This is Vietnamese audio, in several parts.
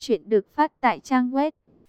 Chuyện được phát tại trang web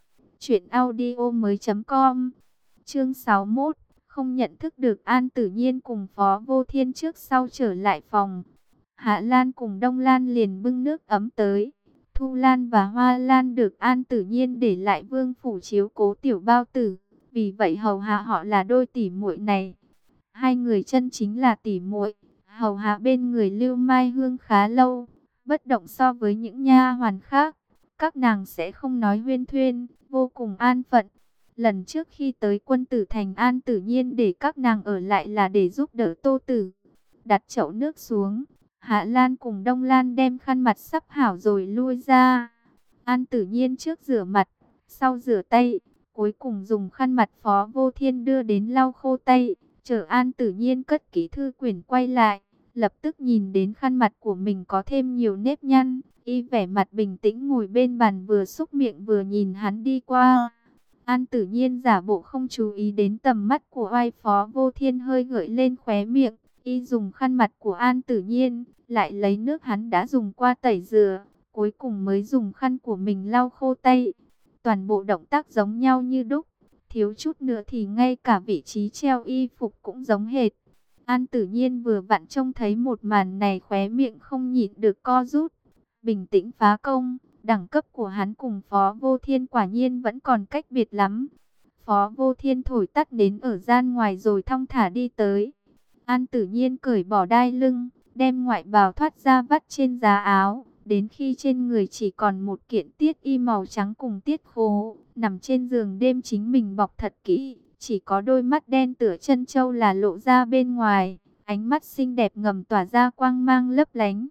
truyệnaudiomoi.com. Chương 61. Không nhận thức được An Tử Nhiên cùng Phó Vô Thiên trước sau trở lại phòng. Hạ Lan cùng Đông Lan liền bưng nước ấm tới. Thu Lan và Hoa Lan được An Tử Nhiên để lại vương phủ chiếu cố tiểu bao tử, vì vậy hầu hạ họ là đôi tỷ muội này. Hai người chân chính là tỷ muội, hầu hạ bên người Lưu Mai Hương khá lâu, bất động so với những nha hoàn khác. Các nàng sẽ không nói huyên thuyên, vô cùng an phận. Lần trước khi tới Quân Tử Thành, An Tử Nhiên để các nàng ở lại là để giúp đỡ Tô Tử. Đặt chậu nước xuống, Hạ Lan cùng Đông Lan đem khăn mặt sắp hảo rồi lui ra. An Tử Nhiên trước rửa mặt, sau rửa tay, cuối cùng dùng khăn mặt Phó Vô Thiên đưa đến lau khô tay. Chờ An Tử Nhiên cất kỹ thư quyển quay lại, lập tức nhìn đến khăn mặt của mình có thêm nhiều nếp nhăn. Y vẻ mặt bình tĩnh ngồi bên bàn, vừa xúc miệng vừa nhìn hắn đi qua. An Tử Nhiên giả bộ không chú ý đến tầm mắt của oai Phó Vô Thiên hơi gợi lên khóe miệng. Y dùng khăn mặt của An Tử Nhiên, lại lấy nước hắn đã dùng qua tẩy rửa, cuối cùng mới dùng khăn của mình lau khô tay. Toàn bộ động tác giống nhau như đúc, thiếu chút nữa thì ngay cả vị trí treo y phục cũng giống hệt. An Tử Nhiên vừa vặn trông thấy một màn này, khóe miệng không nhịn được co rút. Bình tĩnh phá công, đẳng cấp của hắn cùng Phó Vô Thiên quả nhiên vẫn còn cách biệt lắm. Phó Vô Thiên thổi tắt nến ở gian ngoài rồi thong thả đi tới. An Tử Nhiên cởi bỏ đai lưng, đem ngoại bào thoát ra vắt trên giá áo. Đến khi trên người chỉ còn một kiện tiết y màu trắng cùng tiết khố, nằm trên giường đêm chính mình bọc thật kỹ. Chỉ có đôi mắt đen tựa chân châu là lộ ra bên ngoài, ánh mắt xinh đẹp ngầm tỏa ra quang mang lấp lánh.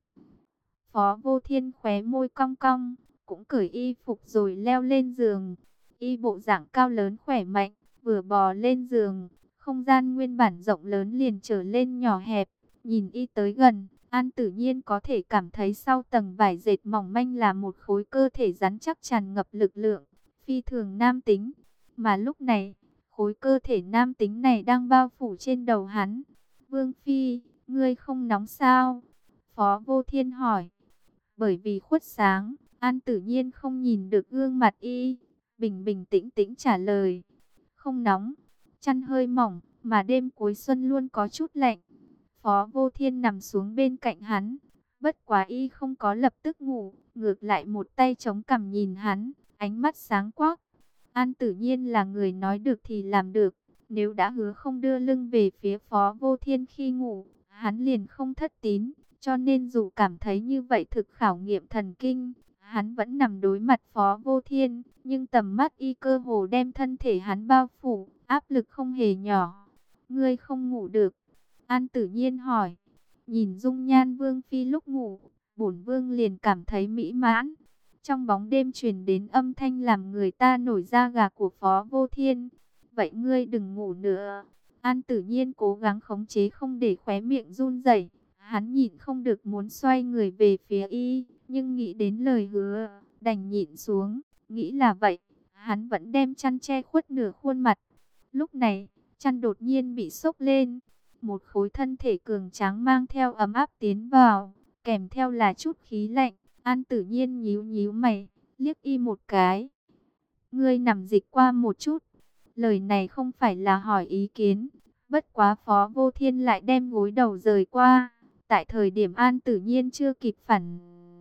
Phó Vô Thiên khóe môi cong cong, cũng cởi y phục rồi leo lên giường. Y bộ dạng cao lớn khỏe mạnh, vừa bò lên giường, không gian nguyên bản rộng lớn liền trở lên nhỏ hẹp. Nhìn y tới gần, An Tử Nhiên có thể cảm thấy sau tầng vải dệt mỏng manh là một khối cơ thể rắn chắc tràn ngập lực lượng, phi thường nam tính. Mà lúc này, khối cơ thể nam tính này đang bao phủ trên đầu hắn. Vương Phi, ngươi không nóng sao? Phó Vô Thiên hỏi. Bởi vì khuất sáng, An Tử Nhiên không nhìn được gương mặt y, bình bình tĩnh tĩnh trả lời. Không nóng, chăn hơi mỏng, mà đêm cuối xuân luôn có chút lạnh. Phó Vô Thiên nằm xuống bên cạnh hắn, bất quá y không có lập tức ngủ, ngược lại một tay chống cằm nhìn hắn, ánh mắt sáng quắc. An Tử Nhiên là người nói được thì làm được, nếu đã hứa không đưa lưng về phía Phó Vô Thiên khi ngủ, hắn liền không thất tín. Cho nên dù cảm thấy như vậy thực khảo nghiệm thần kinh, hắn vẫn nằm đối mặt Phó Vô Thiên, nhưng tầm mắt y cơ hồ đem thân thể hắn bao phủ, áp lực không hề nhỏ. Ngươi không ngủ được? An Tử Nhiên hỏi. Nhìn dung nhan Vương Phi lúc ngủ, bổn Vương liền cảm thấy mỹ mãn. Trong bóng đêm truyền đến âm thanh làm người ta nổi da gà của Phó Vô Thiên. Vậy ngươi đừng ngủ nữa. An Tử Nhiên cố gắng khống chế không để khóe miệng run rẩy. Hắn nhịn không được muốn xoay người về phía y, nhưng nghĩ đến lời hứa, đành nhịn xuống. Nghĩ là vậy, hắn vẫn đem chăn che khuất nửa khuôn mặt. Lúc này, chăn đột nhiên bị xốc lên. Một khối thân thể cường tráng mang theo ấm áp tiến vào, kèm theo là chút khí lạnh. An Tử Nhiên nhíu nhíu mày, liếc y một cái. Ngươi nằm dịch qua một chút. Lời này không phải là hỏi ý kiến. Bất quá Phó Vô Thiên lại đem gối đầu rời qua. Tại thời điểm An Tử Nhiên chưa kịp phản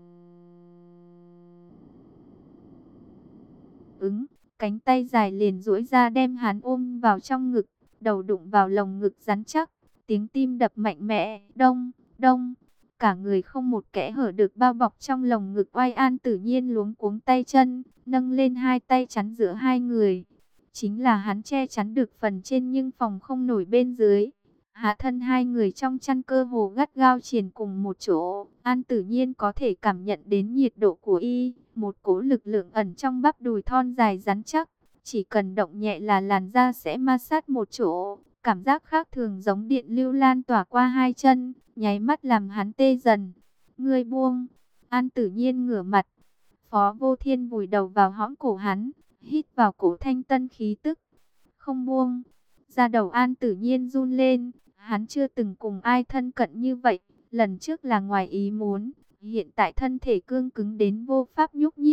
ứng, cánh tay dài liền duỗi ra đem hắn ôm vào trong ngực, đầu đụng vào lồng ngực rắn chắc, tiếng tim đập mạnh mẽ, đông, đông, cả người không một kẽ hở được bao bọc trong lồng ngực. Oai An Tử Nhiên luống cuống tay chân, nâng lên hai tay chắn giữa hai người. Chính là hắn che chắn được phần trên nhưng phòng không nổi bên dưới. Hạ thân hai người trong chăn cơ hồ gắt gao triền cùng một chỗ. An Tử Nhiên có thể cảm nhận đến nhiệt độ của y, một cỗ lực lượng ẩn trong bắp đùi thon dài rắn chắc. Chỉ cần động nhẹ là làn da sẽ ma sát một chỗ. Cảm giác khác thường giống điện lưu lan tỏa qua hai chân, nháy mắt làm hắn tê dần. Ngươi buông. An Tử Nhiên ngửa mặt. Phó Vô Thiên vùi đầu vào hõm cổ hắn, hít vào cổ thanh tân khí tức. Không buông. Da đầu An Tử Nhiên run lên. Hắn chưa từng cùng ai thân cận như vậy. Lần trước là ngoài ý muốn. Hiện tại thân thể cương cứng đến vô pháp nhúc nhích.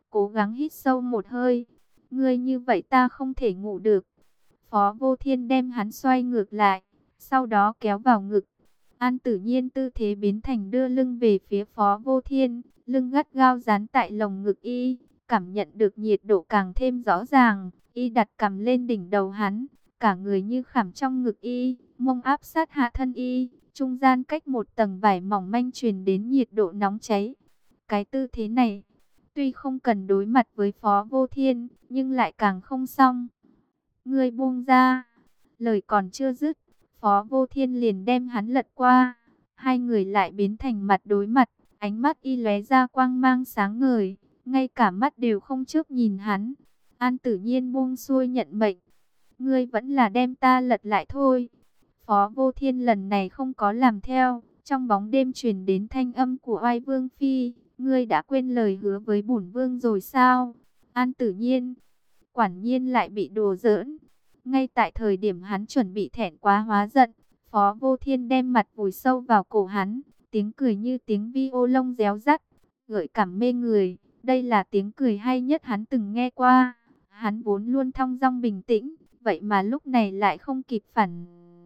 cố gắng hít sâu một hơi. Ngươi như vậy ta không thể ngủ được. Phó Vô Thiên đem hắn xoay ngược lại, sau đó kéo vào ngực. An Tử Nhiên tư thế biến thành đưa lưng về phía Phó Vô Thiên, lưng gắt gao dán tại lồng ngực y, cảm nhận được nhiệt độ càng thêm rõ ràng. Y đặt cằm lên đỉnh đầu hắn, cả người như khảm trong ngực y, mông áp sát hạ thân y, trung gian cách một tầng vải mỏng manh truyền đến nhiệt độ nóng cháy. Cái tư thế này, tuy không cần đối mặt với Phó Vô Thiên, nhưng lại càng không xong. Ngươi buông ra. Lời còn chưa dứt, Phó Vô Thiên liền đem hắn lật qua. Hai người lại biến thành mặt đối mặt, ánh mắt y lóe ra quang mang sáng ngời, ngay cả mắt đều không chớp nhìn hắn. An Tử Nhiên buông xuôi nhận mệnh. Ngươi vẫn là đem ta lật lại thôi. Phó Vô Thiên lần này không có làm theo, trong bóng đêm truyền đến thanh âm của Oai Vương Phi. Ngươi đã quên lời hứa với bổn vương rồi sao? An Tử Nhiên, quả nhiên lại bị đùa giỡn. Ngay tại thời điểm hắn chuẩn bị thẹn quá hóa giận, Phó Vô Thiên đem mặt vùi sâu vào cổ hắn, tiếng cười như tiếng vi ô lông réo rắt, gợi cảm mê người. Đây là tiếng cười hay nhất hắn từng nghe qua. Hắn vốn luôn thong dong bình tĩnh, vậy mà lúc này lại không kịp phản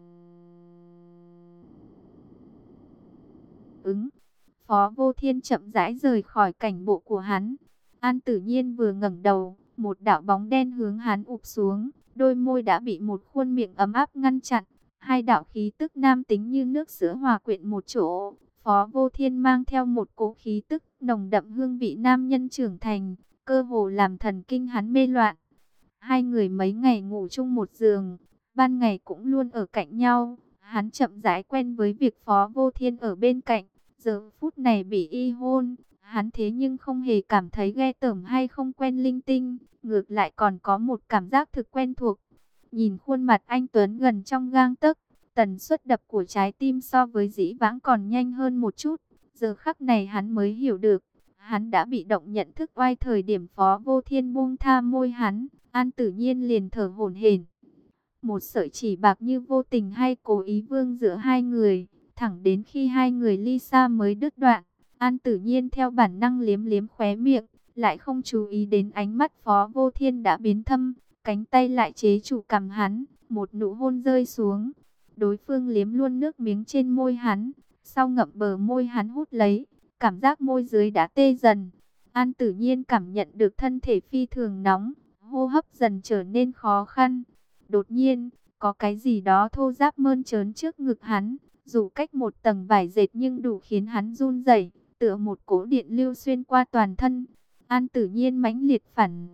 ứng. Phó Vô Thiên chậm rãi rời khỏi cảnh bộ của hắn. An Tử Nhiên vừa ngẩng đầu, một đạo bóng đen hướng hắn ụp xuống, đôi môi đã bị một khuôn miệng ấm áp ngăn chặn. Hai đạo khí tức nam tính như nước sữa hòa quyện một chỗ. Phó Vô Thiên mang theo một cỗ khí tức nồng đậm hương vị nam nhân trưởng thành, cơ hồ làm thần kinh hắn mê loạn. Hai người mấy ngày ngủ chung một giường, ban ngày cũng luôn ở cạnh nhau. Hắn chậm rãi quen với việc Phó Vô Thiên ở bên cạnh. Giờ phút này bị y hôn, hắn thế nhưng không hề cảm thấy ghê tởm hay không quen linh tinh, ngược lại còn có một cảm giác thực quen thuộc. Nhìn khuôn mặt anh Tuấn gần trong gang tấc, tần suất đập của trái tim so với dĩ vãng còn nhanh hơn một chút. Giờ khắc này hắn mới hiểu được, hắn đã bị động nhận thức oai thời điểm Phó Vô Thiên buông tha môi hắn. An Tử Nhiên liền thở hổn hển. Một sợi chỉ bạc như vô tình hay cố ý vương giữa hai người, thẳng đến khi hai người ly xa mới đứt đoạn. An Tử Nhiên theo bản năng liếm liếm khóe miệng, lại không chú ý đến ánh mắt Phó Vô Thiên đã biến thâm, cánh tay lại chế trụ cằm hắn, một nụ hôn rơi xuống. Đối phương liếm luôn nước miếng trên môi hắn, sau ngậm bờ môi hắn hút lấy, cảm giác môi dưới đã tê dần. An Tử Nhiên cảm nhận được thân thể phi thường nóng, hô hấp dần trở nên khó khăn. Đột nhiên, có cái gì đó thô ráp mơn trớn trước ngực hắn, dù cách một tầng vải dệt nhưng đủ khiến hắn run rẩy, tựa một cỗ điện lưu xuyên qua toàn thân. An Tử Nhiên mãnh liệt phản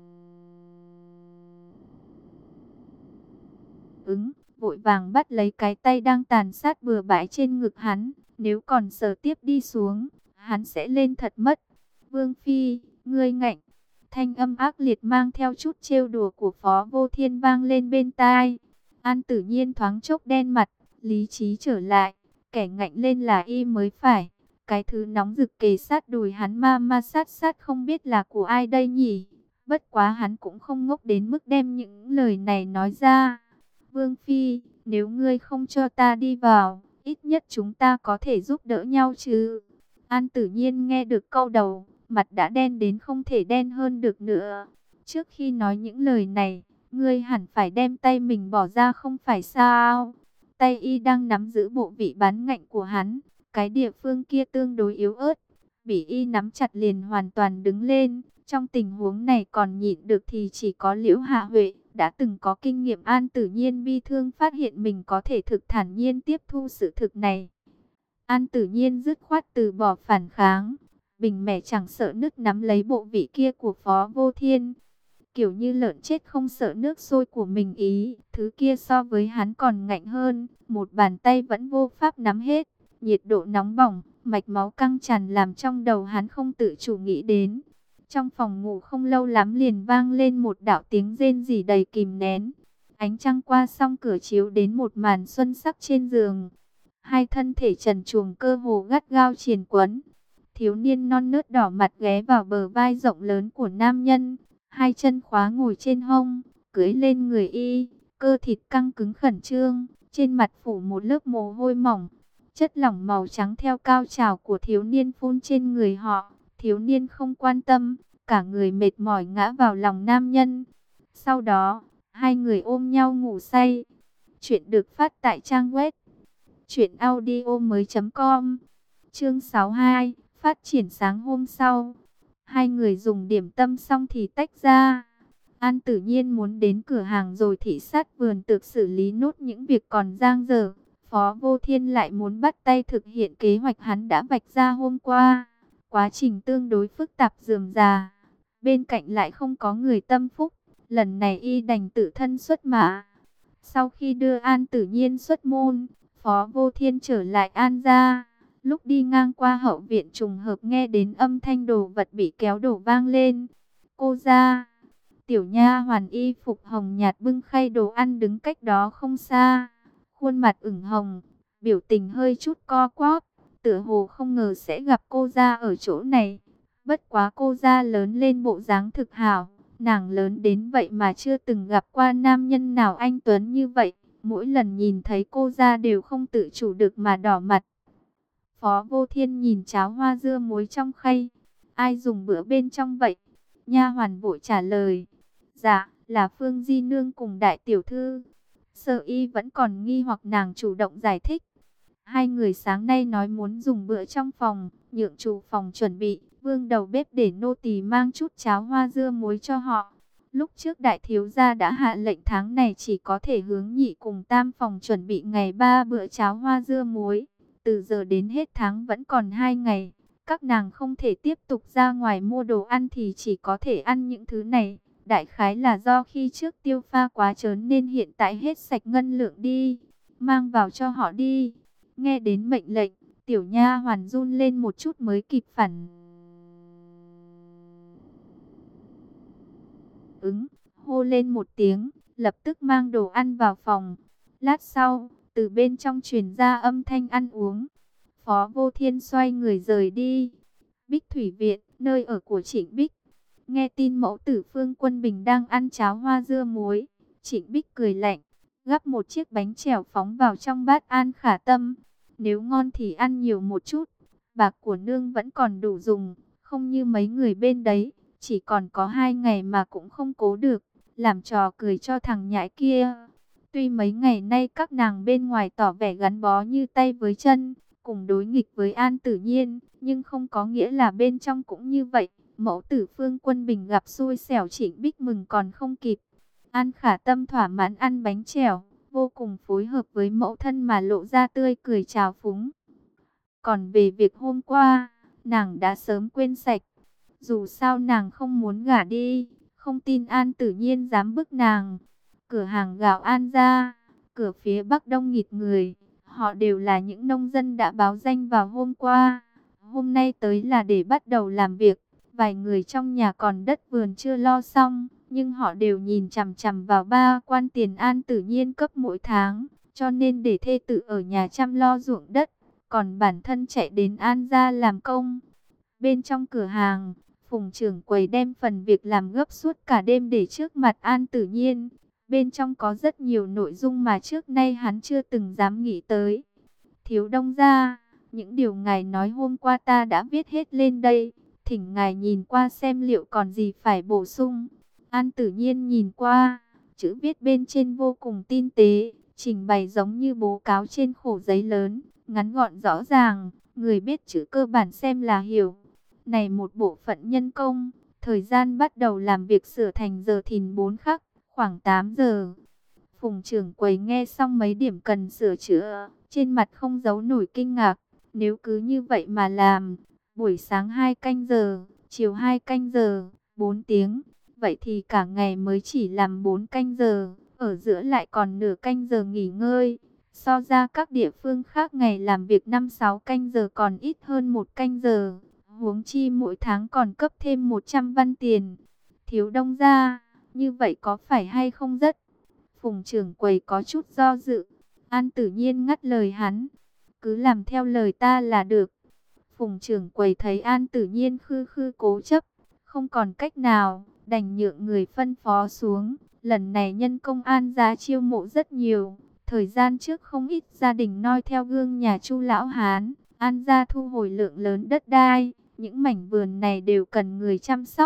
ứng, vội vàng bắt lấy cái tay đang tàn sát bừa bãi trên ngực hắn, nếu còn sờ tiếp đi xuống, hắn sẽ lên thật mất. Vương Phi, ngươi ngạnh. Thanh âm ác liệt mang theo chút trêu đùa của Phó Vô Thiên vang lên bên tai. An Tử Nhiên thoáng chốc đen mặt, lý trí trở lại, kẻ ngạnh lên là y mới phải. Cái thứ nóng rực kề sát đùi hắn ma sát sát không biết là của ai đây nhỉ. Bất quá hắn cũng không ngốc đến mức đem những lời này nói ra. Vương Phi, nếu ngươi không cho ta đi vào, ít nhất chúng ta có thể giúp đỡ nhau chứ. An Tử Nhiên nghe được câu đầu, mặt đã đen đến không thể đen hơn được nữa. Trước khi nói những lời này, ngươi hẳn phải đem tay mình bỏ ra không phải sao? Tay y đang nắm giữ bộ vị bán ngạnh của hắn, cái địa phương kia tương đối yếu ớt, bị y nắm chặt liền hoàn toàn đứng lên. Trong tình huống này còn nhịn được thì chỉ có Liễu Hạ Huệ, đã từng có kinh nghiệm. An Tử Nhiên bi thương phát hiện mình có thể thực thản nhiên tiếp thu sự thực này. An Tử Nhiên dứt khoát từ bỏ phản kháng, bình mẻ chẳng sợ nứt nắm lấy bộ vị kia của Phó Vô Thiên. Kiểu như lợn chết không sợ nước sôi của mình ý, thứ kia so với hắn còn ngạnh hơn, một bàn tay vẫn vô pháp nắm hết. Nhiệt độ nóng bỏng, mạch máu căng tràn làm trong đầu hắn không tự chủ nghĩ đến. Trong phòng ngủ không lâu lắm liền vang lên một đạo tiếng rên rỉ đầy kìm nén. Ánh trăng qua song cửa chiếu đến một màn xuân sắc trên giường. Hai thân thể trần truồng cơ hồ gắt gao triền quấn. Thiếu niên non nớt đỏ mặt ghé vào bờ vai rộng lớn của nam nhân. Hai chân khóa ngồi trên hông, cưỡi lên người y, cơ thịt căng cứng khẩn trương, trên mặt phủ một lớp mồ hôi mỏng. Chất lỏng màu trắng theo cao trào của thiếu niên phun trên người họ. Thiếu niên không quan tâm, cả người mệt mỏi ngã vào lòng nam nhân. Sau đó, hai người ôm nhau ngủ say. Chuyện được phát tại trang web truyệnaudiomoi.com. Chương 62, phát triển sáng hôm sau. Hai người dùng điểm tâm xong thì tách ra. An Tử Nhiên muốn đến cửa hàng rồi thị sát vườn tược xử lý nốt những việc còn dang dở. Phó Vô Thiên lại muốn bắt tay thực hiện kế hoạch hắn đã vạch ra hôm qua. Quá trình tương đối phức tạp rườm rà. Bên cạnh lại không có người tâm phúc. Lần này y đành tự thân xuất mã. Sau khi đưa An Tử Nhiên xuất môn, Phó Vô Thiên trở lại An gia. Lúc đi ngang qua hậu viện trùng hợp nghe đến âm thanh đồ vật bị kéo đổ vang lên. Cô ra. Tiểu nha hoàn y phục hồng nhạt bưng khay đồ ăn đứng cách đó không xa. Khuôn mặt ửng hồng, biểu tình hơi chút co quắp, tựa hồ không ngờ sẽ gặp cô ra ở chỗ này. Bất quá cô ra lớn lên bộ dáng thực hảo, nàng lớn đến vậy mà chưa từng gặp qua nam nhân nào anh tuấn như vậy. Mỗi lần nhìn thấy cô ra đều không tự chủ được mà đỏ mặt. Phó Vô Thiên nhìn cháo hoa dưa muối trong khay. Ai dùng bữa bên trong vậy? Nha hoàn vội trả lời. Dạ, là Phương Di Nương cùng đại tiểu thư. Sở y vẫn còn nghi hoặc nàng chủ động giải thích. Hai người sáng nay nói muốn dùng bữa trong phòng, nhượng chủ phòng chuẩn bị, vương đầu bếp để nô tỳ mang chút cháo hoa dưa muối cho họ. Lúc trước đại thiếu gia đã hạ lệnh tháng này chỉ có thể hướng nhị cùng tam phòng chuẩn bị ngày 3 bữa cháo hoa dưa muối. Từ giờ đến hết tháng vẫn còn 2 ngày. Các nàng không thể tiếp tục ra ngoài mua đồ ăn thì chỉ có thể ăn những thứ này. Đại khái là do khi trước tiêu pha quá trớn nên hiện tại hết sạch ngân lượng đi. Mang vào cho họ đi. Nghe đến mệnh lệnh, tiểu nha hoàn run lên một chút mới kịp phản ứng, hô lên một tiếng, lập tức mang đồ ăn vào phòng. Lát sau, từ bên trong truyền ra âm thanh ăn uống. Phó Vô Thiên xoay người rời đi. Bích Thủy Viện, nơi ở của Trịnh Bích. Nghe tin mẫu tử Phương Quân Bình đang ăn cháo hoa dưa muối, Trịnh Bích cười lạnh, gắp một chiếc bánh chèo phóng vào trong bát An Khả Tâm. Nếu ngon thì ăn nhiều một chút, bạc của nương vẫn còn đủ dùng, không như mấy người bên đấy, chỉ còn có 2 ngày mà cũng không cố được, làm trò cười cho thằng nhãi kia. Tuy mấy ngày nay các nàng bên ngoài tỏ vẻ gắn bó như tay với chân, cùng đối nghịch với An Tử Nhiên, nhưng không có nghĩa là bên trong cũng như vậy. Mẫu tử Phương Quân Bình gặp xui xẻo, Trịnh Bích mừng còn không kịp. An Khả Tâm thỏa mãn ăn bánh chèo, vô cùng phối hợp với mẫu thân mà lộ ra tươi cười trào phúng. Còn về việc hôm qua, nàng đã sớm quên sạch. Dù sao nàng không muốn gả đi, không tin An Tử Nhiên dám bức nàng. Cửa hàng gạo An gia, cửa phía bắc đông nghịt người, họ đều là những nông dân đã báo danh vào hôm qua. Hôm nay tới là để bắt đầu làm việc. Vài người trong nhà còn đất vườn chưa lo xong, nhưng họ đều nhìn chằm chằm vào 3 quan tiền An Tử Nhiên cấp mỗi tháng, cho nên để thê tử ở nhà chăm lo ruộng đất, còn bản thân chạy đến An gia làm công. Bên trong cửa hàng, Phùng trưởng quầy đem phần việc làm gấp suốt cả đêm để trước mặt An Tử Nhiên. Bên trong có rất nhiều nội dung mà trước nay hắn chưa từng dám nghĩ tới. Thiếu Đông gia, những điều ngài nói hôm qua ta đã viết hết lên đây. Thỉnh ngài nhìn qua xem liệu còn gì phải bổ sung. An Tử Nhiên nhìn qua, chữ viết bên trên vô cùng tinh tế, trình bày giống như bố cáo trên khổ giấy lớn, ngắn gọn rõ ràng, người biết chữ cơ bản xem là hiểu. Này một bộ phận nhân công, thời gian bắt đầu làm việc sửa thành giờ thìn 4 khắc, khoảng 8 giờ. Phùng trưởng quầy nghe xong mấy điểm cần sửa chữa, trên mặt không giấu nổi kinh ngạc, nếu cứ như vậy mà làm, buổi sáng 2 canh giờ, chiều 2 canh giờ, 4 tiếng. Vậy thì cả ngày mới chỉ làm 4 canh giờ, ở giữa lại còn nửa canh giờ nghỉ ngơi. So ra các địa phương khác ngày làm việc 5-6 canh giờ còn ít hơn 1 canh giờ. Huống chi mỗi tháng còn cấp thêm 100 văn tiền. Thiếu Đông gia, như vậy có phải hay không rất? Phùng trưởng quầy có chút do dự. An Tử Nhiên ngắt lời hắn. Cứ làm theo lời ta là được. Phùng trưởng quầy thấy An Tử Nhiên khư khư cố chấp, không còn cách nào, đành nhượng người phân phó xuống. Lần này nhân công An gia chiêu mộ rất nhiều. Thời gian trước không ít gia đình noi theo gương nhà Chu lão hán, An gia thu hồi lượng lớn đất đai. Những mảnh vườn này đều cần người chăm sóc.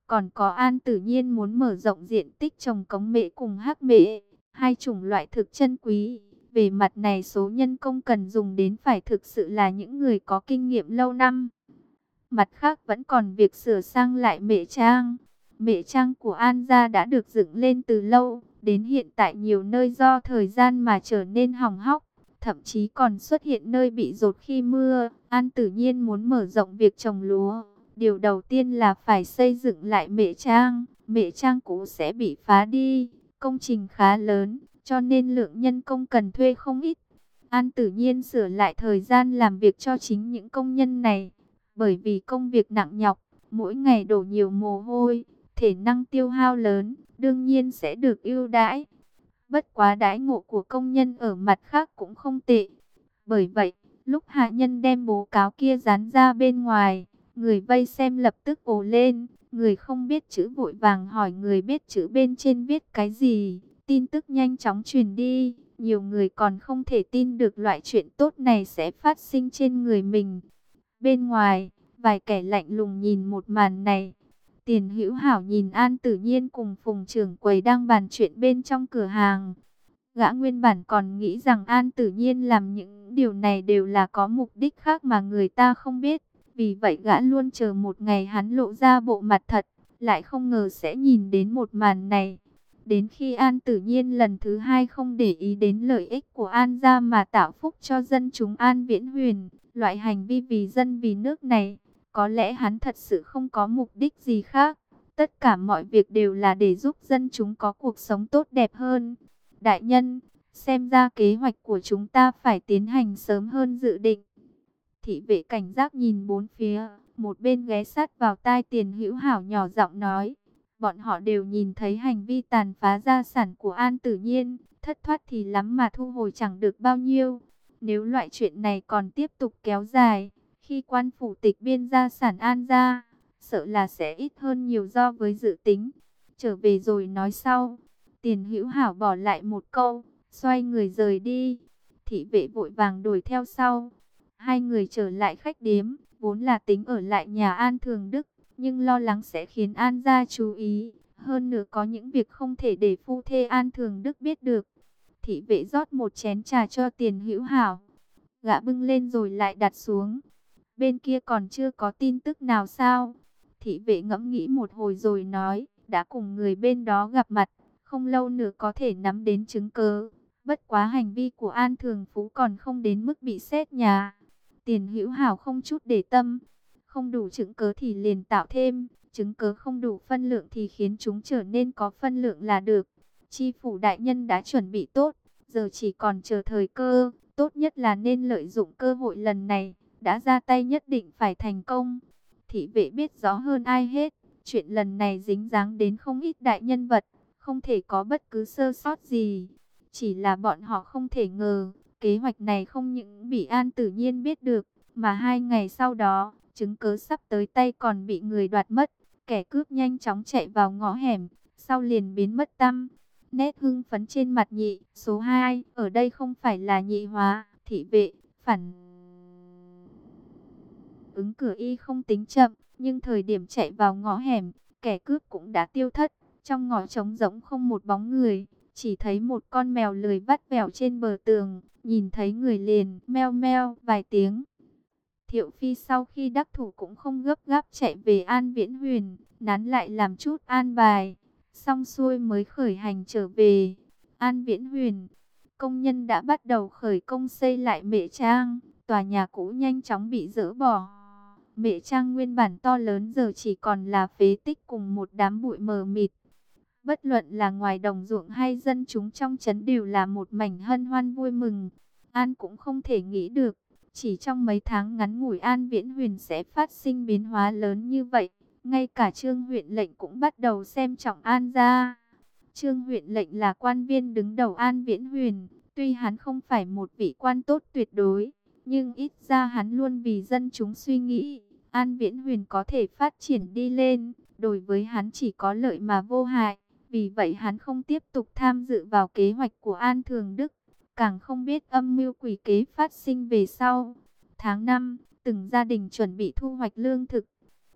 Còn có An Tử Nhiên muốn mở rộng diện tích trồng cống mễ cùng hắc mễ, hai chủng loại thực chân quý. Về mặt này số nhân công cần dùng đến phải thực sự là những người có kinh nghiệm lâu năm. Mặt khác vẫn còn việc sửa sang lại mễ trang. Mễ trang của An gia đã được dựng lên từ lâu, đến hiện tại nhiều nơi do thời gian mà trở nên hỏng hóc, thậm chí còn xuất hiện nơi bị dột khi mưa. An Tử Nhiên muốn mở rộng việc trồng lúa, điều đầu tiên là phải xây dựng lại mễ trang. Mễ trang cũ sẽ bị phá đi, công trình khá lớn, cho nên lượng nhân công cần thuê không ít. An Tử Nhiên sửa lại thời gian làm việc cho chính những công nhân này, bởi vì công việc nặng nhọc, mỗi ngày đổ nhiều mồ hôi, thể năng tiêu hao lớn, đương nhiên sẽ được ưu đãi. Bất quá đãi ngộ của công nhân ở mặt khác cũng không tệ. Bởi vậy, lúc hạ nhân đem báo cáo kia dán ra bên ngoài, người vây xem lập tức ồ lên, người không biết chữ vội vàng hỏi người biết chữ bên trên viết cái gì. Tin tức nhanh chóng truyền đi, nhiều người còn không thể tin được loại chuyện tốt này sẽ phát sinh trên người mình. Bên ngoài, vài kẻ lạnh lùng nhìn một màn này. Tiền Hữu Hảo nhìn An Tử Nhiên cùng Phùng trưởng quầy đang bàn chuyện bên trong cửa hàng. Gã nguyên bản còn nghĩ rằng An Tử Nhiên làm những điều này đều là có mục đích khác mà người ta không biết. Vì vậy gã luôn chờ một ngày hắn lộ ra bộ mặt thật, lại không ngờ sẽ nhìn đến một màn này. Đến khi An Tử Nhiên lần thứ hai không để ý đến lợi ích của An gia mà tạo phúc cho dân chúng An Viễn Huyền, loại hành vi vì dân vì nước này, có lẽ hắn thật sự không có mục đích gì khác. Tất cả mọi việc đều là để giúp dân chúng có cuộc sống tốt đẹp hơn. Đại nhân, xem ra kế hoạch của chúng ta phải tiến hành sớm hơn dự định. Thị vệ cảnh giác nhìn bốn phía, một bên ghé sát vào tai Tiền Hữu Hảo nhỏ giọng nói. Bọn họ đều nhìn thấy hành vi tàn phá gia sản của An Tử Nhiên, thất thoát thì lắm mà thu hồi chẳng được bao nhiêu. Nếu loại chuyện này còn tiếp tục kéo dài, khi quan phủ tịch biên gia sản An gia, sợ là sẽ ít hơn nhiều so với dự tính. Trở về rồi nói sau. Tiền Hữu Hảo bỏ lại một câu, xoay người rời đi. Thị vệ vội vàng đuổi theo sau. Hai người trở lại khách điếm, vốn là tính ở lại nhà An Thường Đức, nhưng lo lắng sẽ khiến An gia chú ý. Hơn nữa có những việc không thể để phu thê An Thường Đức biết được. Thị vệ rót một chén trà cho Tiền Hữu Hảo. Gã bưng lên rồi lại đặt xuống. Bên kia còn chưa có tin tức nào sao? Thị vệ ngẫm nghĩ một hồi rồi nói, đã cùng người bên đó gặp mặt, không lâu nữa có thể nắm đến chứng cớ. Bất quá hành vi của An Thường Phú còn không đến mức bị xét nhà. Tiền Hữu Hảo không chút để tâm. Không đủ chứng cớ thì liền tạo thêm, chứng cớ không đủ phân lượng thì khiến chúng trở nên có phân lượng là được. Chi phủ đại nhân đã chuẩn bị tốt, giờ chỉ còn chờ thời cơ, tốt nhất là nên lợi dụng cơ hội lần này, đã ra tay nhất định phải thành công. Thị vệ biết rõ hơn ai hết, chuyện lần này dính dáng đến không ít đại nhân vật, không thể có bất cứ sơ sót gì. Chỉ là bọn họ không thể ngờ, kế hoạch này không những bị An Tử Nhiên biết được, mà 2 ngày sau đó, chứng cớ sắp tới tay còn bị người đoạt mất. Kẻ cướp nhanh chóng chạy vào ngõ hẻm, sau liền biến mất tăm. Nét hưng phấn trên mặt Nhị số 2, ở đây không phải là Nhị Hóa, thị vệ, phản ứng cửa y không tính chậm, nhưng thời điểm chạy vào ngõ hẻm, kẻ cướp cũng đã tiêu thất. Trong ngõ trống rỗng không một bóng người, chỉ thấy một con mèo lười vắt vẻo trên bờ tường, nhìn thấy người liền meo meo vài tiếng. Thiệu Phi sau khi đắc thủ cũng không gấp gáp chạy về An Viễn Huyền, nán lại làm chút an bài, xong xuôi mới khởi hành trở về. An Viễn Huyền, công nhân đã bắt đầu khởi công xây lại Mễ Trang, tòa nhà cũ nhanh chóng bị dỡ bỏ. Mễ Trang nguyên bản to lớn giờ chỉ còn là phế tích cùng một đám bụi mờ mịt. Bất luận là ngoài đồng ruộng hay dân chúng trong trấn đều là một mảnh hân hoan vui mừng. An cũng không thể nghĩ được, chỉ trong mấy tháng ngắn ngủi An Viễn Huyền sẽ phát sinh biến hóa lớn như vậy. Ngay cả Trương huyện lệnh cũng bắt đầu xem trọng An gia. Trương huyện lệnh là quan viên đứng đầu An Viễn Huyền, tuy hắn không phải một vị quan tốt tuyệt đối, nhưng ít ra hắn luôn vì dân chúng suy nghĩ. An Viễn Huyền có thể phát triển đi lên, đối với hắn chỉ có lợi mà vô hại. Vì vậy hắn không tiếp tục tham dự vào kế hoạch của An Thường Đức, càng không biết âm mưu quỷ kế phát sinh về sau. Tháng 5, từng gia đình chuẩn bị thu hoạch lương thực.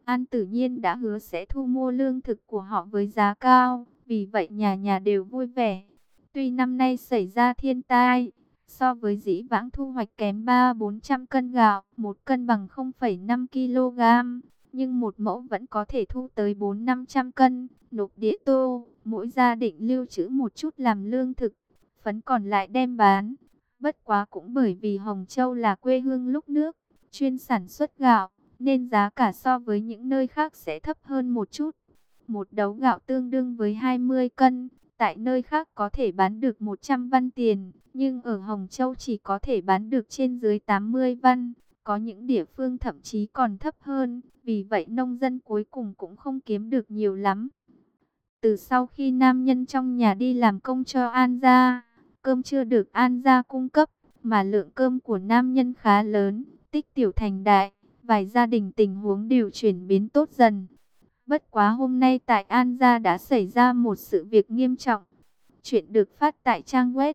An Tử Nhiên đã hứa sẽ thu mua lương thực của họ với giá cao, vì vậy nhà nhà đều vui vẻ. Tuy năm nay xảy ra thiên tai, so với dĩ vãng thu hoạch kém 300-400 cân gạo, một cân bằng 0,5 kg, nhưng một mẫu vẫn có thể thu tới 400-500 cân, nộp đĩa tô, mỗi gia đình lưu trữ một chút làm lương thực, phấn còn lại đem bán. Bất quá cũng bởi vì Hồng Châu là quê hương lúc nước, chuyên sản xuất gạo, nên giá cả so với những nơi khác sẽ thấp hơn một chút. Một đấu gạo tương đương với 20 cân, tại nơi khác có thể bán được 100 văn tiền, nhưng ở Hồng Châu chỉ có thể bán được trên dưới 80 văn, có những địa phương thậm chí còn thấp hơn, vì vậy nông dân cuối cùng cũng không kiếm được nhiều lắm. Từ sau khi nam nhân trong nhà đi làm công cho An gia, cơm chưa được An gia cung cấp, mà lượng cơm của nam nhân khá lớn, tích tiểu thành đại, vài gia đình tình huống đều chuyển biến tốt dần. Bất quá hôm nay tại An gia đã xảy ra một sự việc nghiêm trọng. Chuyện được phát tại trang web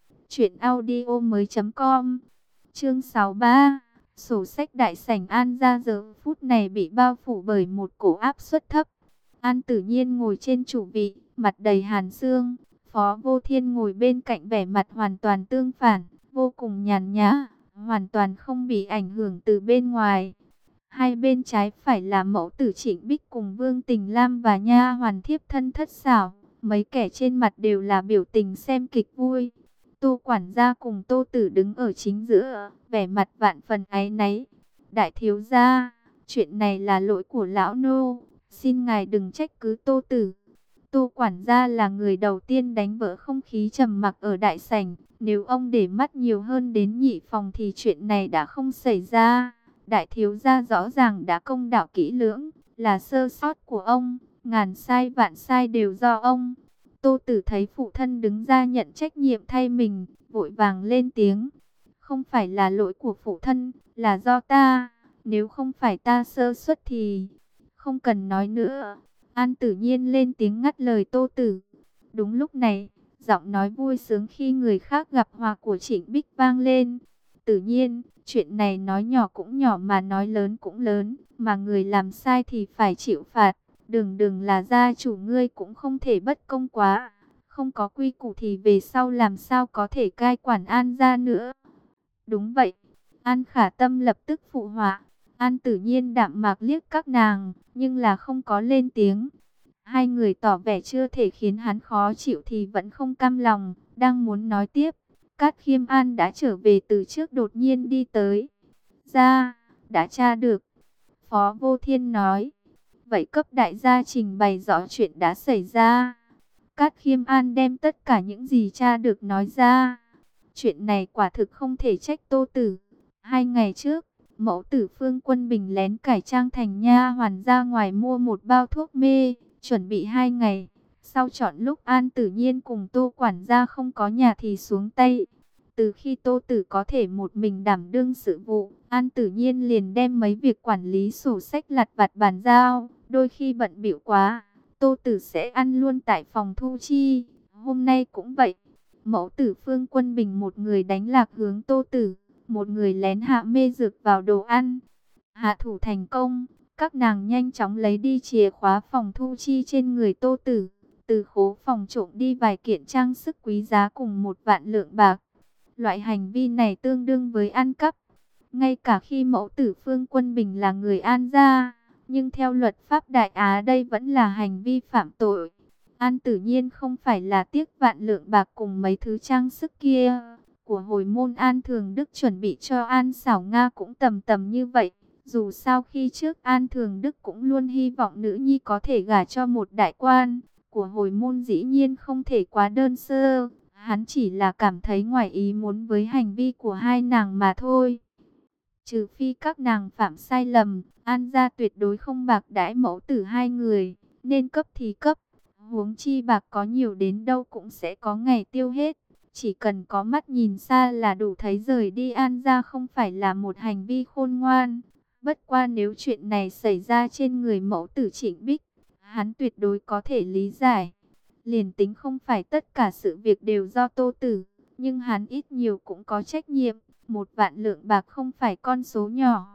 truyệnaudiomoi.com. Chương 63. Sổ sách đại sảnh An gia giờ phút này bị bao phủ bởi một cổ áp suất thấp. An Tử Nhiên ngồi trên chủ vị, mặt đầy hàn xương. Phó Vô Thiên ngồi bên cạnh, vẻ mặt hoàn toàn tương phản, vô cùng nhàn nhã, hoàn toàn không bị ảnh hưởng từ bên ngoài. Hai bên trái phải là mẫu tử Trịnh Bích cùng Vương Tình Lam và nha hoàn thiếp thân Thất Xảo. Mấy kẻ trên mặt đều là biểu tình xem kịch vui. Tô quản gia cùng Tô Tử đứng ở chính giữa, vẻ mặt vạn phần áy náy. Đại thiếu gia, chuyện này là lỗi của lão nô, xin ngài đừng trách cứ Tô Tử. Tô quản gia là người đầu tiên đánh vỡ không khí trầm mặc ở đại sảnh. Nếu ông để mắt nhiều hơn đến nhị phòng thì chuyện này đã không xảy ra. Đại thiếu gia rõ ràng đã công đạo kỹ lưỡng, là sơ sót của ông, ngàn sai vạn sai đều do ông. Tô Tử thấy phụ thân đứng ra nhận trách nhiệm thay mình, vội vàng lên tiếng. Không phải là lỗi của phụ thân, là do ta. Nếu không phải ta sơ suất thì không cần nói nữa. An Tử Nhiên lên tiếng ngắt lời Tô Tử. Đúng lúc này, giọng nói vui sướng khi người khác gặp hòa của Trịnh Bích vang lên. Tử Nhiên, chuyện này nói nhỏ cũng nhỏ mà nói lớn cũng lớn, mà người làm sai thì phải chịu phạt. Đừng là gia chủ, ngươi cũng không thể bất công quá. Không có quy củ thì về sau làm sao có thể cai quản An gia nữa. Đúng vậy. An Khả Tâm lập tức phụ họa. An Tử Nhiên đạm mạc liếc các nàng, nhưng là không có lên tiếng. Hai người tỏ vẻ chưa thể khiến hắn khó chịu thì vẫn không cam lòng, đang muốn nói tiếp. Cát Khiêm An đã trở về từ trước đột nhiên đi tới. Ra, đã tra được. Phó Vô Thiên nói. Vậy cấp đại gia trình bày rõ chuyện đã xảy ra. Cát Khiêm An đem tất cả những gì tra được nói ra. Chuyện này quả thực không thể trách Tô Tử. 2 ngày trước, mẫu tử Phương Quân Bình lén cải trang thành nha hoàn ra ngoài mua một bao thuốc mê, chuẩn bị 2 ngày. Sau chọn lúc An Tử Nhiên cùng Tô quản gia không có nhà thì xuống tay. Từ khi Tô Tử có thể một mình đảm đương sự vụ, An Tử Nhiên liền đem mấy việc quản lý sổ sách lặt vặt bàn giao. Đôi khi bận bịu quá, Tô Tử sẽ ăn luôn tại phòng thu chi. Hôm nay cũng vậy. Mẫu tử Phương Quân Bình một người đánh lạc hướng Tô Tử, một người lén hạ mê dược vào đồ ăn. Hạ thủ thành công, các nàng nhanh chóng lấy đi chìa khóa phòng thu chi trên người Tô Tử. Từ khố phòng trộm đi vài kiện trang sức quý giá cùng 1 vạn lượng bạc. Loại hành vi này tương đương với ăn cắp. Ngay cả khi mẫu tử Phương Quân Bình là người An gia, nhưng theo luật pháp Đại Á đây vẫn là hành vi phạm tội. An Tử Nhiên không phải là tiếc vạn lượng bạc cùng mấy thứ trang sức kia. Của hồi môn An Thường Đức chuẩn bị cho An Xảo Nga cũng tầm tầm như vậy. Dù sao khi trước An Thường Đức cũng luôn hy vọng nữ nhi có thể gả cho một đại quan. Của hồi môn dĩ nhiên không thể quá đơn sơ. Hắn chỉ là cảm thấy ngoài ý muốn với hành vi của hai nàng mà thôi. Trừ phi các nàng phạm sai lầm, An gia tuyệt đối không bạc đãi mẫu tử hai người. Nên cấp thì cấp. Huống chi bạc có nhiều đến đâu cũng sẽ có ngày tiêu hết. Chỉ cần có mắt nhìn xa là đủ thấy rời đi An gia không phải là một hành vi khôn ngoan. Bất qua nếu chuyện này xảy ra trên người mẫu tử Trịnh Bích, hắn tuyệt đối có thể lý giải. Liền tính không phải tất cả sự việc đều do Tô Tử, nhưng hắn ít nhiều cũng có trách nhiệm. 1 vạn lượng bạc không phải con số nhỏ.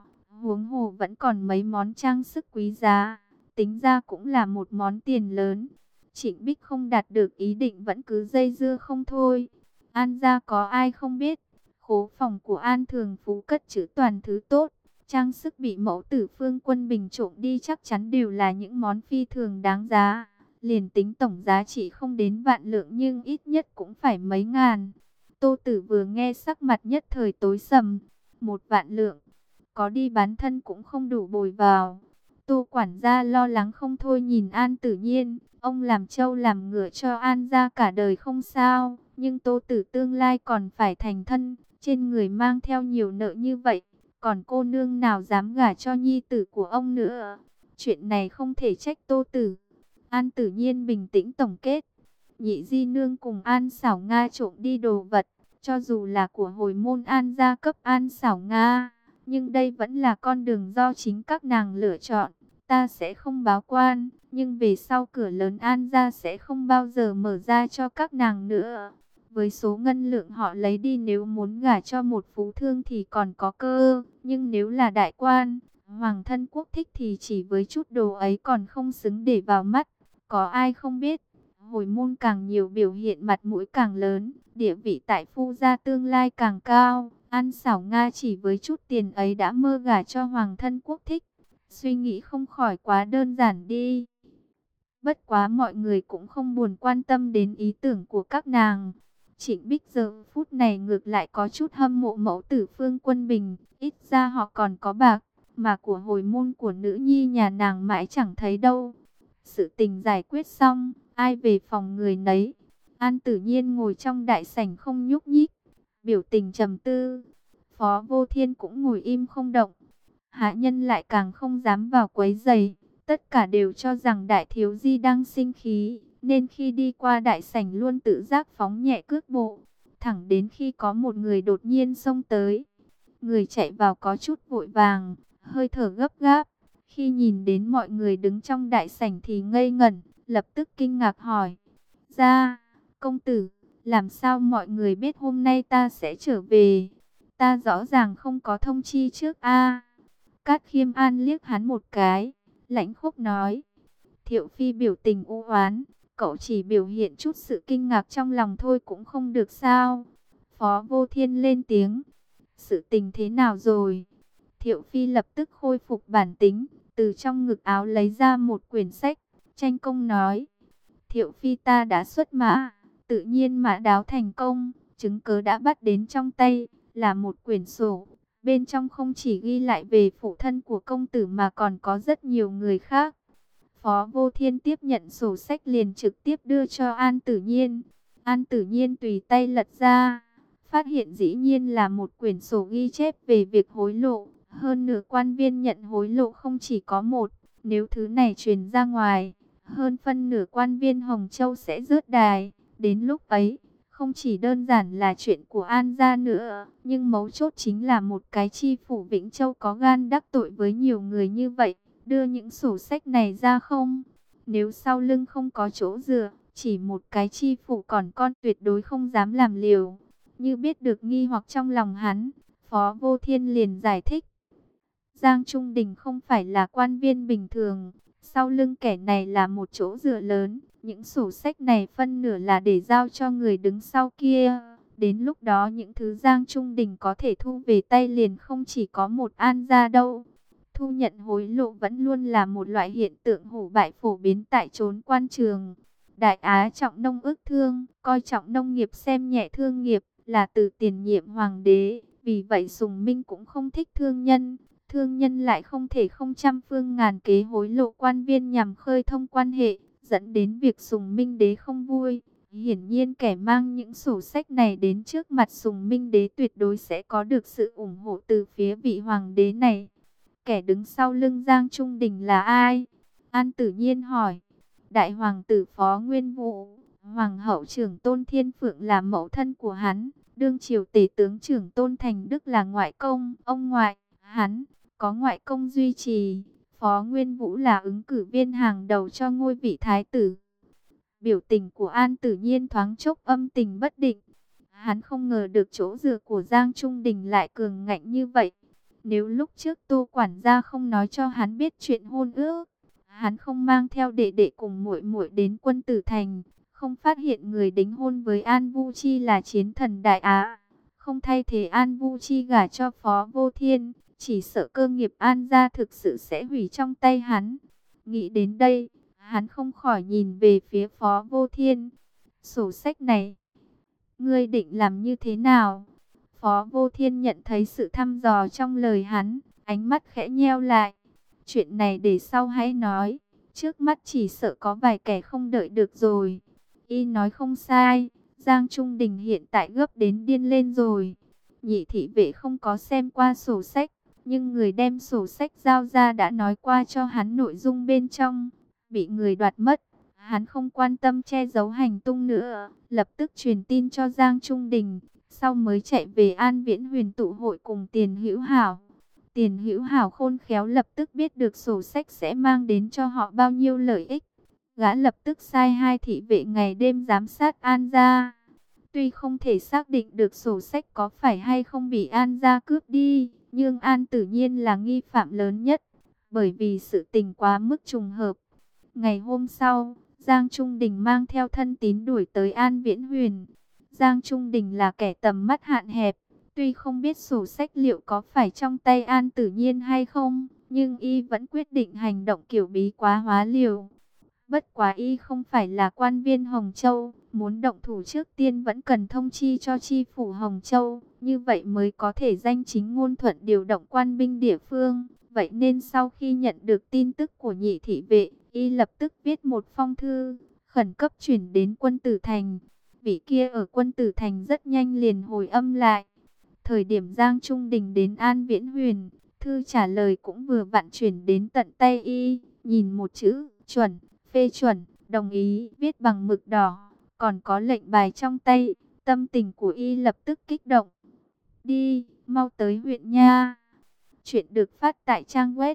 Huống hồ vẫn còn mấy món trang sức quý giá, tính ra cũng là một món tiền lớn. Trịnh Bích không đạt được ý định vẫn cứ dây dưa không thôi. An gia có ai không biết, khố phòng của An Thường Phú cất trữ toàn thứ tốt. Trang sức bị mẫu tử Phương Quân Bình trộm đi chắc chắn đều là những món phi thường đáng giá. Liền tính tổng giá trị không đến vạn lượng nhưng ít nhất cũng phải mấy ngàn. Tô Tử vừa nghe sắc mặt nhất thời tối sầm. 1 vạn lượng, có đi bán thân cũng không đủ bồi vào. Tô quản gia lo lắng không thôi nhìn An Tử Nhiên. Ông làm trâu làm ngựa cho An gia cả đời không sao. Nhưng Tô Tử tương lai còn phải thành thân. Trên người mang theo nhiều nợ như vậy. Còn cô nương nào dám gả cho nhi tử của ông nữa. Chuyện này không thể trách Tô Tử. An Tử Nhiên bình tĩnh tổng kết. Nhị di nương cùng An Xảo Nga trộm đi đồ vật. Cho dù là của hồi môn An gia cấp An Xảo Nga. Nhưng đây vẫn là con đường do chính các nàng lựa chọn. Ta sẽ không báo quan. Nhưng về sau cửa lớn An gia sẽ không bao giờ mở ra cho các nàng nữa. Với số ngân lượng họ lấy đi nếu muốn gả cho một phú thương thì còn có cơ. Nhưng nếu là đại quan, hoàng thân quốc thích thì chỉ với chút đồ ấy còn không xứng để vào mắt. Có ai không biết, hồi môn càng nhiều biểu hiện mặt mũi càng lớn, địa vị tại phu gia tương lai càng cao. An Xảo Nga chỉ với chút tiền ấy đã mơ gả cho hoàng thân quốc thích. Suy nghĩ không khỏi quá đơn giản đi. Bất quá mọi người cũng không buồn quan tâm đến ý tưởng của các nàng. Trịnh Bích giờ phút này ngược lại có chút hâm mộ mẫu tử Phương Quân Bình. Ít ra họ còn có bạc, mà của hồi môn của nữ nhi nhà nàng mãi chẳng thấy đâu. Sự tình giải quyết xong, ai về phòng người nấy. An Tử Nhiên ngồi trong đại sảnh không nhúc nhích, biểu tình trầm tư. Phó Vô Thiên cũng ngồi im không động. Hạ nhân lại càng không dám vào quấy rầy. Tất cả đều cho rằng đại thiếu di đang sinh khí, nên khi đi qua đại sảnh luôn tự giác phóng nhẹ cước bộ. Thẳng đến khi có một người đột nhiên xông tới. Người chạy vào có chút vội vàng, hơi thở gấp gáp. Khi nhìn đến mọi người đứng trong đại sảnh thì ngây ngẩn, lập tức kinh ngạc hỏi. Ra, công tử, làm sao mọi người biết hôm nay ta sẽ trở về? Ta rõ ràng không có thông chi trước a. Cát Khiêm An liếc hắn một cái, lãnh khốc nói. Thiệu Phi biểu tình u oán, cậu chỉ biểu hiện chút sự kinh ngạc trong lòng thôi cũng không được sao? Phó Vô Thiên lên tiếng. Sự tình thế nào rồi? Thiệu Phi lập tức khôi phục bản tính, từ trong ngực áo lấy ra một quyển sách, tranh công nói. Thiệu Phi ta đã xuất mã, tự nhiên mã đáo thành công, chứng cớ đã bắt đến trong tay, là một quyển sổ. Bên trong không chỉ ghi lại về phụ thân của công tử mà còn có rất nhiều người khác. Phó Vô Thiên tiếp nhận sổ sách liền trực tiếp đưa cho An Tử Nhiên. An Tử Nhiên tùy tay lật ra, phát hiện dĩ nhiên là một quyển sổ ghi chép về việc hối lộ. Hơn nửa quan viên nhận hối lộ không chỉ có một, nếu thứ này truyền ra ngoài, hơn phân nửa quan viên Hồng Châu sẽ rớt đài. Đến lúc ấy, không chỉ đơn giản là chuyện của An gia nữa, nhưng mấu chốt chính là một cái chi phủ Vĩnh Châu có gan đắc tội với nhiều người như vậy, đưa những sổ sách này ra không? Nếu sau lưng không có chỗ dựa, chỉ một cái chi phủ còn con tuyệt đối không dám làm liều. Như biết được nghi hoặc trong lòng hắn, Phó Vô Thiên liền giải thích. Giang Trung Đình không phải là quan viên bình thường, sau lưng kẻ này là một chỗ dựa lớn. Những sổ sách này phân nửa là để giao cho người đứng sau kia. Đến lúc đó những thứ Giang Trung Đình có thể thu về tay liền không chỉ có một An gia đâu. Thu nhận hối lộ vẫn luôn là một loại hiện tượng hủ bại phổ biến tại chốn quan trường. Đại Á trọng nông ức thương, coi trọng nông nghiệp xem nhẹ thương nghiệp, là từ tiền nhiệm hoàng đế. Vì vậy Sùng Minh cũng không thích thương nhân. Thương nhân lại không thể không trăm phương ngàn kế hối lộ quan viên nhằm khơi thông quan hệ, dẫn đến việc Sùng Minh đế không vui. Hiển nhiên kẻ mang những sổ sách này đến trước mặt Sùng Minh đế tuyệt đối sẽ có được sự ủng hộ từ phía vị hoàng đế này. Kẻ đứng sau lưng Giang Trung Đình là ai? An Tử Nhiên hỏi. Đại hoàng tử Phó Nguyên Vũ, hoàng hậu Trưởng Tôn Thiên Phượng là mẫu thân của hắn, đương triều tể tướng Trưởng Tôn Thành Đức là ngoại công, ông ngoại, hắn có ngoại công duy trì. Phó Nguyên Vũ là ứng cử viên hàng đầu cho ngôi vị thái tử. Biểu tình của An Tử Nhiên thoáng chốc âm tình bất định. Hắn không ngờ được chỗ dựa của Giang Trung Đình lại cường ngạnh như vậy. Nếu lúc trước Tô quản gia không nói cho hắn biết chuyện hôn ước, hắn không mang theo đệ đệ cùng muội muội đến Quân Tử Thành, không phát hiện người đính hôn với An Vu Chi là chiến thần Đại Á, không thay thế An Vu Chi gả cho Phó Vô Thiên, chỉ sợ cơ nghiệp An gia thực sự sẽ hủy trong tay hắn. Nghĩ đến đây, hắn không khỏi nhìn về phía Phó Vô Thiên. Sổ sách này, ngươi định làm như thế nào? Phó Vô Thiên nhận thấy sự thăm dò trong lời hắn, ánh mắt khẽ nheo lại. Chuyện này để sau hãy nói, trước mắt chỉ sợ có vài kẻ không đợi được rồi. Y nói không sai, Giang Trung Đình hiện tại gấp đến điên lên rồi. Nhị thị vệ không có xem qua sổ sách, nhưng người đem sổ sách giao ra đã nói qua cho hắn nội dung bên trong. Bị người đoạt mất, hắn không quan tâm che giấu hành tung nữa, lập tức truyền tin cho Giang Trung Đình, sau mới chạy về An Viễn Huyền tụ hội cùng Tiền Hữu Hảo. Tiền Hữu Hảo khôn khéo lập tức biết được sổ sách sẽ mang đến cho họ bao nhiêu lợi ích. Gã lập tức sai 2 thị vệ ngày đêm giám sát An gia. Tuy không thể xác định được sổ sách có phải hay không bị An gia cướp đi, nhưng An tự nhiên là nghi phạm lớn nhất, bởi vì sự tình quá mức trùng hợp. Ngày hôm sau, Giang Trung Đình mang theo thân tín đuổi tới An Viễn Huyền. Giang Trung Đình là kẻ tầm mắt hạn hẹp, tuy không biết sổ sách liệu có phải trong tay An Tử Nhiên hay không, nhưng y vẫn quyết định hành động kiểu bí quá hóa liều. Bất quá y không phải là quan viên Hồng Châu, muốn động thủ trước tiên vẫn cần thông chi cho chi phủ Hồng Châu, như vậy mới có thể danh chính ngôn thuận điều động quan binh địa phương. Vậy nên sau khi nhận được tin tức của nhị thị vệ, y lập tức viết một phong thư, khẩn cấp chuyển đến Quân Tử Thành. Vị kia ở Quân Tử Thành rất nhanh liền hồi âm lại. Thời điểm Giang Trung Đình đến An Viễn Huyền, thư trả lời cũng vừa vặn chuyển đến tận tay y, nhìn một chữ, chuẩn, phê chuẩn, đồng ý, viết bằng mực đỏ, còn có lệnh bài trong tay, tâm tình của y lập tức kích động. Đi, mau tới huyện nha. Chuyện được phát tại trang web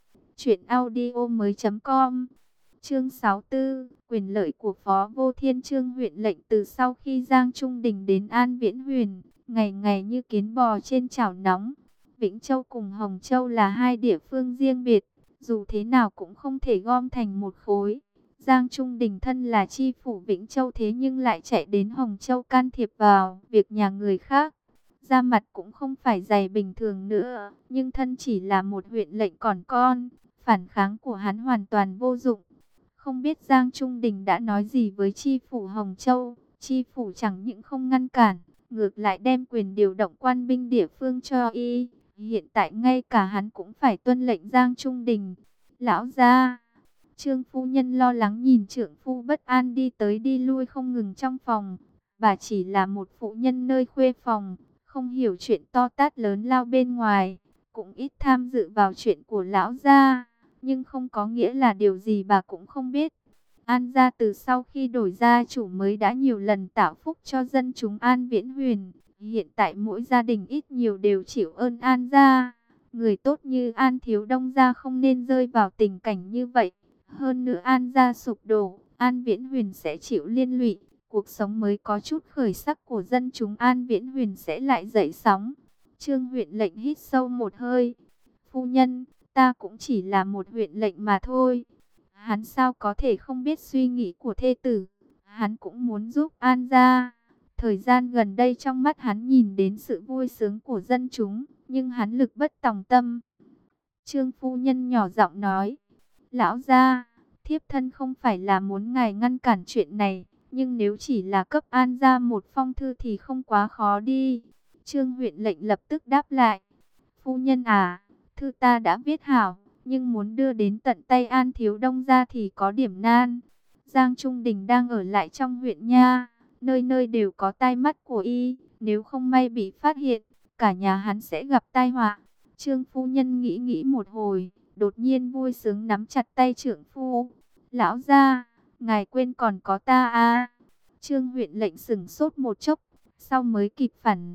truyệnaudiomoi.com. Chương 64, quyền lợi của Phó Vô Thiên. Trương huyện lệnh từ sau khi Giang Trung Đình đến An Viễn Huyền, ngày ngày như kiến bò trên chảo nóng. Vĩnh Châu cùng Hồng Châu là 2 địa phương riêng biệt, dù thế nào cũng không thể gom thành một khối. Giang Trung Đình thân là chi phủ Vĩnh Châu thế nhưng lại chạy đến Hồng Châu can thiệp vào việc nhà người khác. Da mặt cũng không phải dày bình thường nữa, nhưng thân chỉ là một huyện lệnh còn con, phản kháng của hắn hoàn toàn vô dụng. Không biết Giang Trung Đình đã nói gì với chi phủ Hồng Châu, chi phủ chẳng những không ngăn cản, ngược lại đem quyền điều động quan binh địa phương cho y. Hiện tại ngay cả hắn cũng phải tuân lệnh Giang Trung Đình. Lão gia, Trương phu nhân lo lắng nhìn trượng phu bất an đi tới đi lui không ngừng trong phòng. Bà chỉ là một phụ nhân nơi khuê phòng, không hiểu chuyện to tát lớn lao bên ngoài, cũng ít tham dự vào chuyện của lão gia, nhưng không có nghĩa là điều gì bà cũng không biết. An gia từ sau khi đổi gia chủ mới đã nhiều lần tạo phúc cho dân chúng An Viễn Huyền, hiện tại mỗi gia đình ít nhiều đều chịu ơn An gia. Người tốt như An Thiếu Đông gia không nên rơi vào tình cảnh như vậy. Hơn nữa An gia sụp đổ, An Viễn Huyền sẽ chịu liên lụy, cuộc sống mới có chút khởi sắc của dân chúng An Viễn Huyền sẽ lại dậy sóng. Trương huyện lệnh hít sâu một hơi. Phu nhân, ta cũng chỉ là một huyện lệnh mà thôi. Hắn sao có thể không biết suy nghĩ của thê tử. Hắn cũng muốn giúp An gia. Thời gian gần đây trong mắt hắn nhìn đến sự vui sướng của dân chúng, nhưng hắn lực bất tòng tâm. Trương phu nhân nhỏ giọng nói, lão gia, thiếp thân không phải là muốn ngài ngăn cản chuyện này, nhưng nếu chỉ là cấp An gia một phong thư thì không quá khó đi. Trương huyện lệnh lập tức đáp lại, phu nhân à, thư ta đã viết hảo, nhưng muốn đưa đến tận tay An Thiếu Đông gia thì có điểm nan. Giang Trung Đình đang ở lại trong huyện nha, nơi nơi đều có tai mắt của y, nếu không may bị phát hiện, cả nhà hắn sẽ gặp tai họa. Trương phu nhân nghĩ nghĩ một hồi, đột nhiên vui sướng nắm chặt tay trượng phu. Lão gia, ngài quên còn có ta à? Trương huyện lệnh sững sốt một chốc, sau mới kịp phản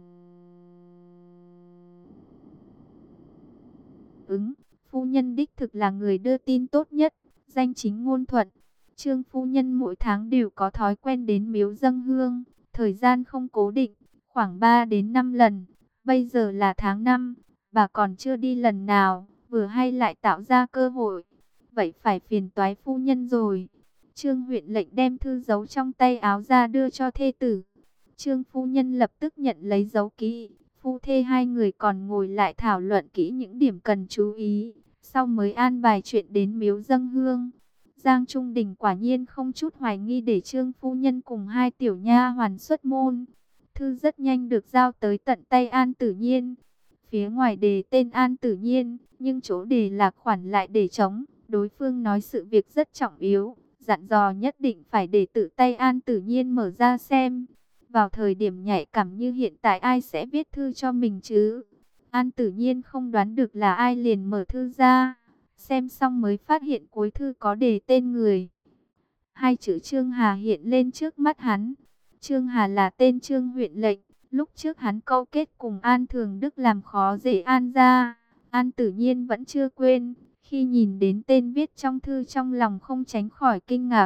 ứng. Phu nhân đích thực là người đưa tin tốt nhất, danh chính ngôn thuận. Trương phu nhân mỗi tháng đều có thói quen đến miếu dâng hương, thời gian không cố định, khoảng 3 đến 5 lần. Bây giờ là tháng 5, bà còn chưa đi lần nào, vừa hay lại tạo ra cơ hội. Vậy phải phiền toái phu nhân rồi. Trương huyện lệnh đem thư giấu trong tay áo ra đưa cho thê tử. Trương phu nhân lập tức nhận lấy dấu kỹ. Phu thê hai người còn ngồi lại thảo luận kỹ những điểm cần chú ý. Sau mới an bài chuyện đến miếu dâng hương. Giang Trung Đình quả nhiên không chút hoài nghi để Trương phu nhân cùng hai tiểu nha hoàn xuất môn. Thư rất nhanh được giao tới tận tay An Tử Nhiên. Phía ngoài đề tên An Tử Nhiên, nhưng chỗ đề lạc khoản lại để trống. Đối phương nói sự việc rất trọng yếu, dặn dò nhất định phải để tự tay An Tử Nhiên mở ra xem. Vào thời điểm nhạy cảm như hiện tại ai sẽ viết thư cho mình chứ? An Tử Nhiên không đoán được là ai, liền mở thư ra. Xem xong mới phát hiện cuối thư có đề tên người. Hai chữ Trương Hà hiện lên trước mắt hắn. Trương Hà là tên Trương huyện lệnh. Lúc trước hắn câu kết cùng An Thường Đức làm khó dễ An gia. An Tử Nhiên vẫn chưa quên. Khi nhìn đến tên viết trong thư trong lòng không tránh khỏi kinh ngạc.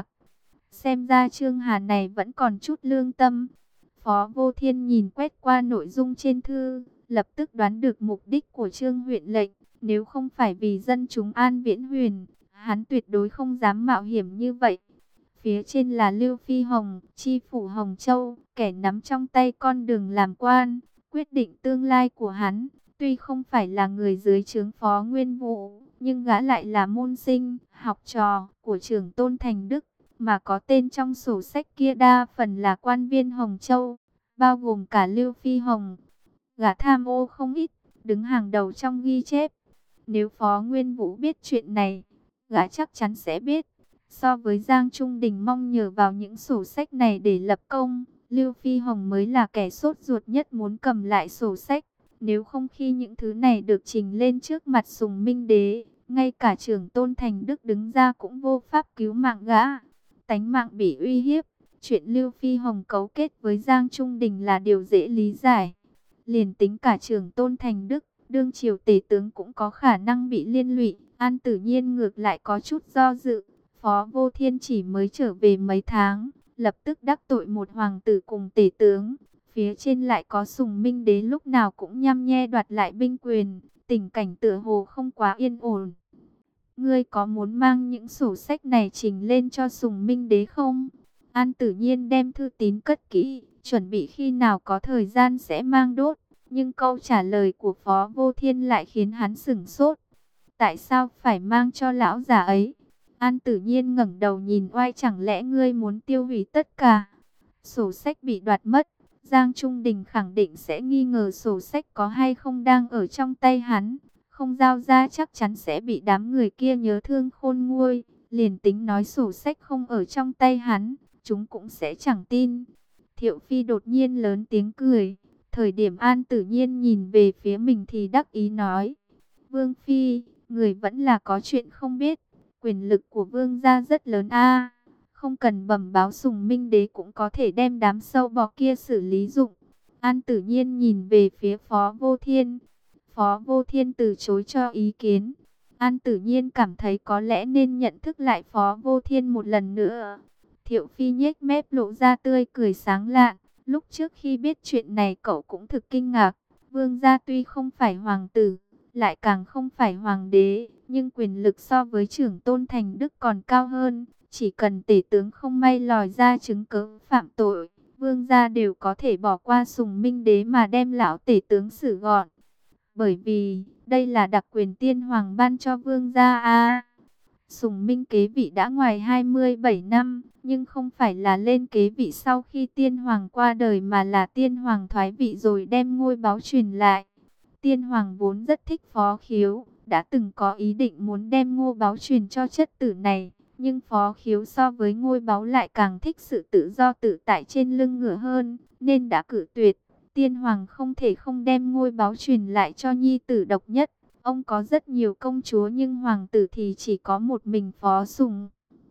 Xem ra Trương Hà này vẫn còn chút lương tâm. Phó Vô Thiên nhìn quét qua nội dung trên thư, lập tức đoán được mục đích của Trương huyện lệnh. Nếu không phải vì dân chúng An Viễn Huyền, hắn tuyệt đối không dám mạo hiểm như vậy. Phía trên là Lưu Phi Hồng, chi phủ Hồng Châu, kẻ nắm trong tay con đường làm quan, quyết định tương lai của hắn. Tuy không phải là người dưới trướng Phó Nguyên Vũ, nhưng gã lại là môn sinh, học trò của trưởng tôn Thành Đức, mà có tên trong sổ sách kia đa phần là quan viên Hồng Châu, bao gồm cả Lưu Phi Hồng. Gã tham ô không ít, đứng hàng đầu trong ghi chép. Nếu Phó Nguyên Vũ biết chuyện này, gã chắc chắn sẽ biết. So với Giang Trung Đình mong nhờ vào những sổ sách này để lập công, Lưu Phi Hồng mới là kẻ sốt ruột nhất muốn cầm lại sổ sách. Nếu không khi những thứ này được trình lên trước mặt Sùng Minh Đế, ngay cả trưởng tôn Thành Đức đứng ra cũng vô pháp cứu mạng gã. Tánh mạng bị uy hiếp, chuyện Lưu Phi Hồng cấu kết với Giang Trung Đình là điều dễ lý giải. Liền tính cả trưởng tôn Thành Đức, đương triều tể tướng cũng có khả năng bị liên lụy. An Tử Nhiên ngược lại có chút do dự. Phó Vô Thiên chỉ mới trở về mấy tháng, lập tức đắc tội một hoàng tử cùng tể tướng. Phía trên lại có Sùng Minh Đế lúc nào cũng nhăm nhe đoạt lại binh quyền, tình cảnh tựa hồ không quá yên ổn. Ngươi có muốn mang những sổ sách này trình lên cho Sùng Minh Đế không? An Tử Nhiên đem thư tín cất kỹ, chuẩn bị khi nào có thời gian sẽ mang đốt. Nhưng câu trả lời của Phó Vô Thiên lại khiến hắn sửng sốt. Tại sao phải mang cho lão già ấy? An Tử Nhiên ngẩng đầu nhìn oai, chẳng lẽ ngươi muốn tiêu hủy tất cả? Sổ sách bị đoạt mất, Giang Trung Đình khẳng định sẽ nghi ngờ sổ sách có hay không đang ở trong tay hắn. Không giao ra chắc chắn sẽ bị đám người kia nhớ thương khôn nguôi. Liền tính nói sổ sách không ở trong tay hắn, chúng cũng sẽ chẳng tin. Thiệu Phi đột nhiên lớn tiếng cười. Thời điểm An Tử Nhiên nhìn về phía mình thì đắc ý nói: Vương Phi, người vẫn là có chuyện không biết. Quyền lực của vương gia rất lớn a, không cần bẩm báo Sùng Minh Đế cũng có thể đem đám sâu bọ kia xử lý dụng. An Tử Nhiên nhìn về phía Phó Vô Thiên. Phó Vô Thiên từ chối cho ý kiến. An Tử Nhiên cảm thấy có lẽ nên nhận thức lại Phó Vô Thiên một lần nữa. Thiệu Phi nhếch mép lộ ra tươi cười sáng lạn. Lúc trước khi biết chuyện này cậu cũng thực kinh ngạc. Vương gia tuy không phải hoàng tử, lại càng không phải hoàng đế, nhưng quyền lực so với trưởng tôn Thành Đức còn cao hơn. Chỉ cần tể tướng không may lòi ra chứng cớ phạm tội, vương gia đều có thể bỏ qua Sùng Minh Đế mà đem lão tể tướng xử gọn. Bởi vì đây là đặc quyền tiên hoàng ban cho vương gia a. Sùng Minh kế vị đã ngoài 27 năm, nhưng không phải là lên kế vị sau khi tiên hoàng qua đời, mà là tiên hoàng thoái vị rồi đem ngôi báu truyền lại. Tiên hoàng vốn rất thích Phó Khiếu, đã từng có ý định muốn đem ngôi báu truyền cho chất tử này, nhưng Phó Khiếu so với ngôi báu lại càng thích sự tự do tự tại trên lưng ngựa hơn, nên đã cự tuyệt. Tiên hoàng không thể không đem ngôi báu truyền lại cho nhi tử độc nhất. Ông có rất nhiều công chúa nhưng hoàng tử thì chỉ có một mình Phó Sùng.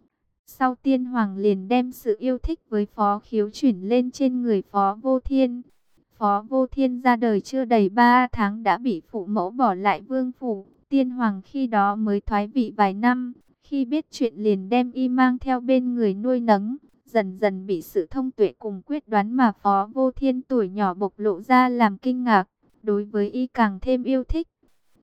Sau tiên hoàng liền đem sự yêu thích với Phó Khiếu chuyển lên trên người Phó Vô Thiên. Phó Vô Thiên ra đời chưa đầy 3 tháng đã bị phụ mẫu bỏ lại vương phủ. Tiên hoàng khi đó mới thoái vị vài năm. Khi biết chuyện liền đem y mang theo bên người nuôi nấng. Dần dần bị sự thông tuệ cùng quyết đoán mà Phó Vô Thiên tuổi nhỏ bộc lộ ra làm kinh ngạc. Đối với y càng thêm yêu thích.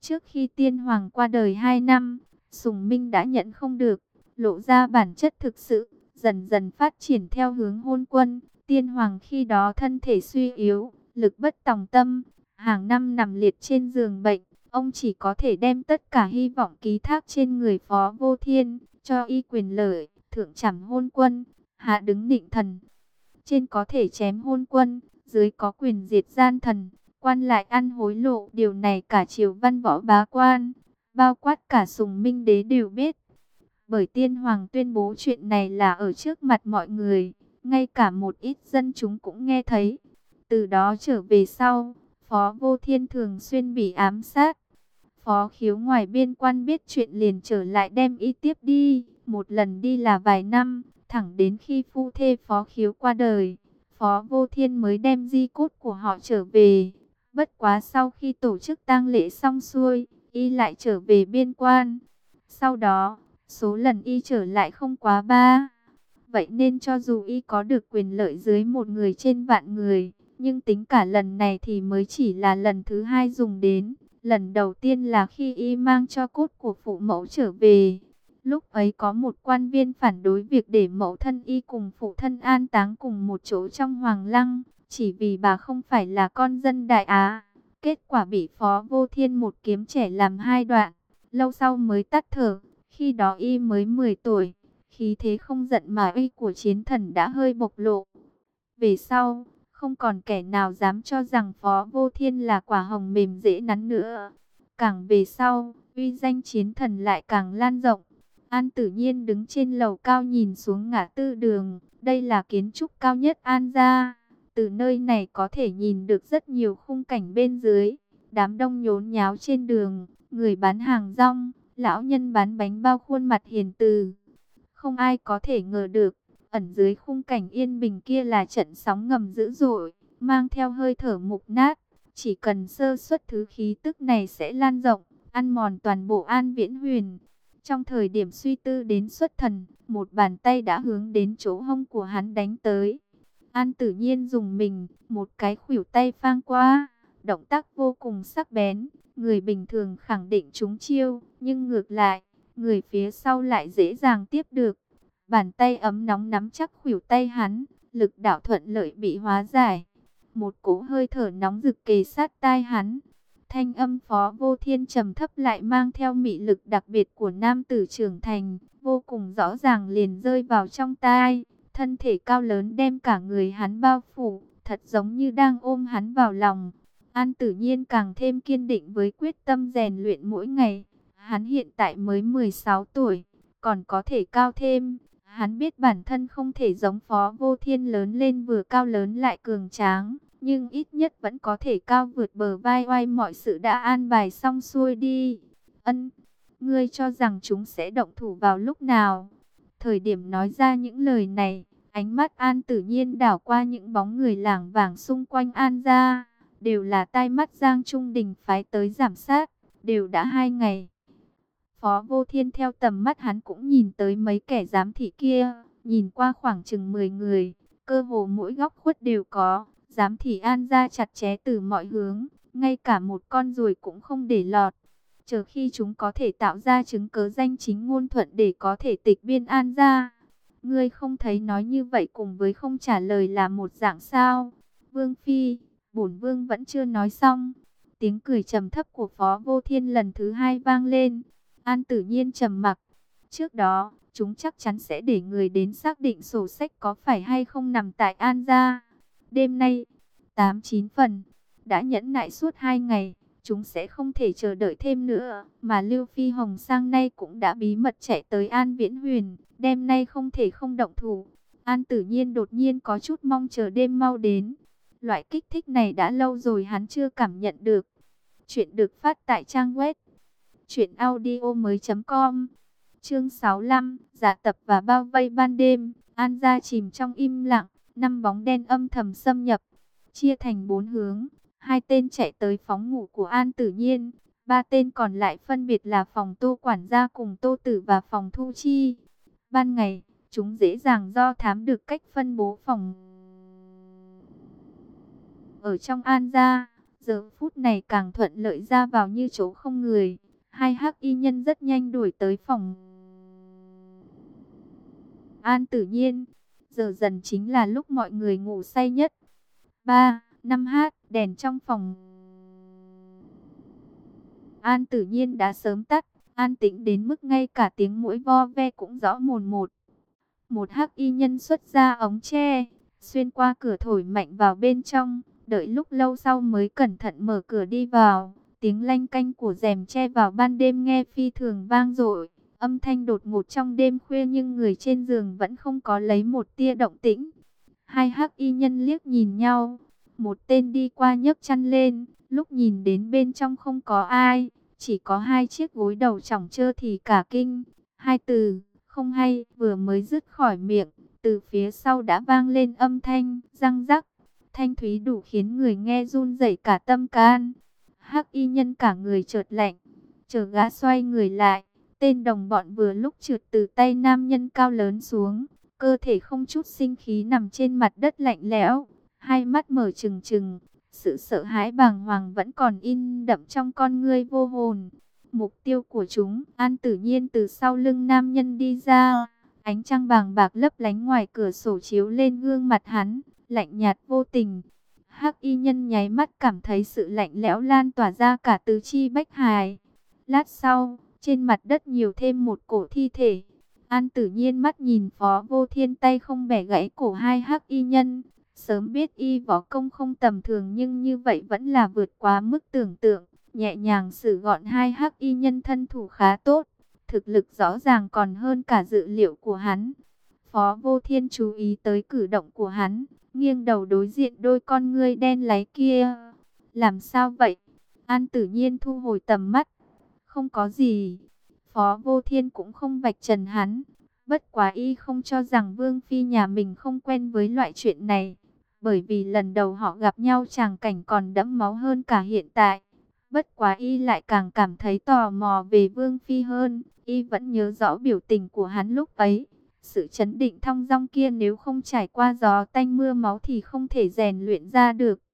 Trước khi tiên hoàng qua đời 2 năm, Sùng Minh đã nhận không được, lộ ra bản chất thực sự, dần dần phát triển theo hướng hôn quân. Tiên hoàng khi đó thân thể suy yếu, lực bất tòng tâm, hàng năm nằm liệt trên giường bệnh. Ông chỉ có thể đem tất cả hy vọng ký thác trên người Phó Vô Thiên, cho y quyền lợi, thượng trảm hôn quân, hạ đứng định thần. Trên có thể chém hôn quân, dưới có quyền diệt gian thần, quan lại ăn hối lộ. Điều này cả triều văn võ bá quan, bao quát cả Sùng Minh đế đều biết. Bởi tiên hoàng tuyên bố chuyện này là ở trước mặt mọi người, ngay cả một ít dân chúng cũng nghe thấy. Từ đó trở về sau, Phó Vô Thiên thường xuyên bị ám sát. Phó Khiếu ngoài biên quan biết chuyện liền trở lại đem y tiếp đi. Một lần đi là vài năm, thẳng đến khi phu thê Phó Khiếu qua đời, Phó Vô Thiên mới đem di cốt của họ trở về. Bất quá sau khi tổ chức tang lễ xong xuôi, y lại trở về biên quan. Sau đó, số lần y trở lại không quá 3. Vậy nên cho dù y có được quyền lợi dưới một người trên vạn người, nhưng tính cả lần này thì mới chỉ là lần thứ 2 dùng đến. Lần đầu tiên là khi y mang cho cốt của phụ mẫu trở về. Lúc ấy có một quan viên phản đối việc để mẫu thân y cùng phụ thân an táng cùng một chỗ trong Hoàng Lăng, chỉ vì bà không phải là con dân Đại Á. Kết quả bị Phó Vô Thiên một kiếm chẻ làm 2 đoạn, lâu sau mới tắt thở. Khi đó y mới 10 tuổi, khí thế không giận mà uy của chiến thần đã hơi bộc lộ. Về sau, không còn kẻ nào dám cho rằng Phó Vô Thiên là quả hồng mềm dễ nắn nữa. Càng về sau, uy danh chiến thần lại càng lan rộng. An Tử Nhiên đứng trên lầu cao nhìn xuống ngã tư đường. Đây là kiến trúc cao nhất An gia. Từ nơi này có thể nhìn được rất nhiều khung cảnh bên dưới. Đám đông nhốn nháo trên đường, người bán hàng rong, lão nhân bán bánh bao khuôn mặt hiền từ. Không ai có thể ngờ được, ẩn dưới khung cảnh yên bình kia là trận sóng ngầm dữ dội, mang theo hơi thở mục nát. Chỉ cần sơ suất thứ khí tức này sẽ lan rộng, ăn mòn toàn bộ An Viễn Huyền. Trong thời điểm suy tư đến xuất thần, một bàn tay đã hướng đến chỗ hông của hắn đánh tới. An Tử Nhiên dùng mình, một cái khuỷu tay phang qua, động tác vô cùng sắc bén. Người bình thường khẳng định trúng chiêu, nhưng ngược lại, người phía sau lại dễ dàng tiếp được. Bàn tay ấm nóng nắm chắc khuỷu tay hắn, lực đạo thuận lợi bị hóa giải. Một cỗ hơi thở nóng rực kề sát tai hắn. Thanh âm Phó Vô Thiên trầm thấp lại mang theo mị lực đặc biệt của nam tử trưởng thành, vô cùng rõ ràng liền rơi vào trong tai. Thân thể cao lớn đem cả người hắn bao phủ, thật giống như đang ôm hắn vào lòng. An Tử Nhiên càng thêm kiên định với quyết tâm rèn luyện mỗi ngày. Hắn hiện tại mới 16 tuổi, còn có thể cao thêm. Hắn biết bản thân không thể giống Phó Vô Thiên lớn lên vừa cao lớn lại cường tráng, nhưng ít nhất vẫn có thể cao vượt bờ vai oai. Mọi sự đã an bài xong xuôi đi. Ân, ngươi cho rằng chúng sẽ động thủ vào lúc nào? Thời điểm nói ra những lời này, ánh mắt An Tử Nhiên đảo qua những bóng người lảng vảng xung quanh An gia, đều là tai mắt Giang Trung Đình phái tới giảm sát, đều đã 2 ngày. Phó Vô Thiên theo tầm mắt hắn cũng nhìn tới mấy kẻ giám thị kia, nhìn qua khoảng chừng 10 người, cơ hồ mỗi góc khuất đều có. Giám thị An gia chặt chẽ từ mọi hướng, ngay cả một con ruồi cũng không để lọt. Chờ khi chúng có thể tạo ra chứng cớ danh chính ngôn thuận để có thể tịch biên An gia. Ngươi không thấy nói như vậy cùng với không trả lời là một dạng sao? Vương Phi, bổn vương vẫn chưa nói xong. Tiếng cười trầm thấp của Phó Vô Thiên lần thứ 2 vang lên. An Tử Nhiên trầm mặc. Trước đó, chúng chắc chắn sẽ để người đến xác định sổ sách có phải hay không nằm tại An gia. Đêm nay, 8-9 phần, đã nhẫn nại suốt 2 ngày, chúng sẽ không thể chờ đợi thêm nữa. Mà Lưu Phi Hồng sang nay cũng đã bí mật chạy tới An Viễn Huyền, đêm nay không thể không động thủ. An Tử Nhiên đột nhiên có chút mong chờ đêm mau đến. Loại kích thích này đã lâu rồi hắn chưa cảm nhận được. Chuyện được phát tại trang web truyệnaudiomoi.com. Chương 65, giả tập và bao vây ban đêm. An gia chìm trong im lặng, 5 bóng đen âm thầm xâm nhập, chia thành 4 hướng. 2 tên chạy tới phòng ngủ của An Tử Nhiên, 3 tên còn lại phân biệt là phòng Tô quản gia cùng Tô Tử và phòng Thu Chi. Ban ngày, chúng dễ dàng do thám được cách phân bố phòng ở trong An gia. giờ phút này càng thuận lợi ra vào như chỗ không người. Hai hắc y nhân rất nhanh đuổi tới phòng An Tử Nhiên. Giờ dần chính là lúc mọi người ngủ say nhất. 3:05 đèn trong phòng An Tử Nhiên đã sớm tắt, an tĩnh đến mức ngay cả tiếng muỗi vo ve cũng rõ mồn một. Một hắc y nhân xuất ra ống tre, xuyên qua cửa thổi mạnh vào bên trong, đợi lúc lâu sau mới cẩn thận mở cửa đi vào. Tiếng lanh canh của rèm tre vào ban đêm nghe phi thường vang dội, âm thanh đột ngột trong đêm khuya, nhưng người trên giường vẫn không có lấy một tia động tĩnh. Hai hắc y nhân liếc nhìn nhau, một tên đi qua nhấc chăn lên, lúc nhìn đến bên trong không có ai, chỉ có hai chiếc gối đầu chỏng trơ thì cả kinh. Hai từ không hay vừa mới dứt khỏi miệng, từ phía sau đã vang lên âm thanh răng rắc, thanh thúy đủ khiến người nghe run rẩy cả tâm can. Hắc y nhân cả người chợt lạnh, chờ gã xoay người lại, tên đồng bọn vừa lúc trượt từ tay nam nhân cao lớn xuống, cơ thể không chút sinh khí nằm trên mặt đất lạnh lẽo, hai mắt mở trừng trừng, sự sợ hãi bàng hoàng vẫn còn in đậm trong con ngươi vô hồn. Mục tiêu của chúng, An Tử Nhiên từ sau lưng nam nhân đi ra, ánh trăng vàng bạc lấp lánh ngoài cửa sổ chiếu lên gương mặt hắn, lạnh nhạt vô tình. Hắc y nhân nháy mắt cảm thấy sự lạnh lẽo lan tỏa ra cả tứ chi bách hài. Lát sau, trên mặt đất nhiều thêm một cổ thi thể. An Tử Nhiên mắt nhìn Phó Vô Thiên tay không bẻ gãy cổ hai hắc y nhân. Sớm biết y võ công không tầm thường, nhưng như vậy vẫn là vượt quá mức tưởng tượng. Nhẹ nhàng xử gọn hai hắc y nhân, thân thủ khá tốt. Thực lực rõ ràng còn hơn cả dự liệu của hắn. Phó Vô Thiên chú ý tới cử động của hắn, nghiêng đầu đối diện đôi con ngươi đen láy kia. Làm sao vậy? An Tử Nhiên thu hồi tầm mắt. Không có gì. Phó Vô Thiên cũng không vạch trần hắn. Bất quá y không cho rằng Vương Phi nhà mình không quen với loại chuyện này. Bởi vì lần đầu họ gặp nhau tràng cảnh còn đẫm máu hơn cả hiện tại. Bất quá y lại càng cảm thấy tò mò về Vương Phi hơn. Y vẫn nhớ rõ biểu tình của hắn lúc ấy. Sự chấn định thong dong kia nếu không trải qua gió tanh mưa máu thì không thể rèn luyện ra được.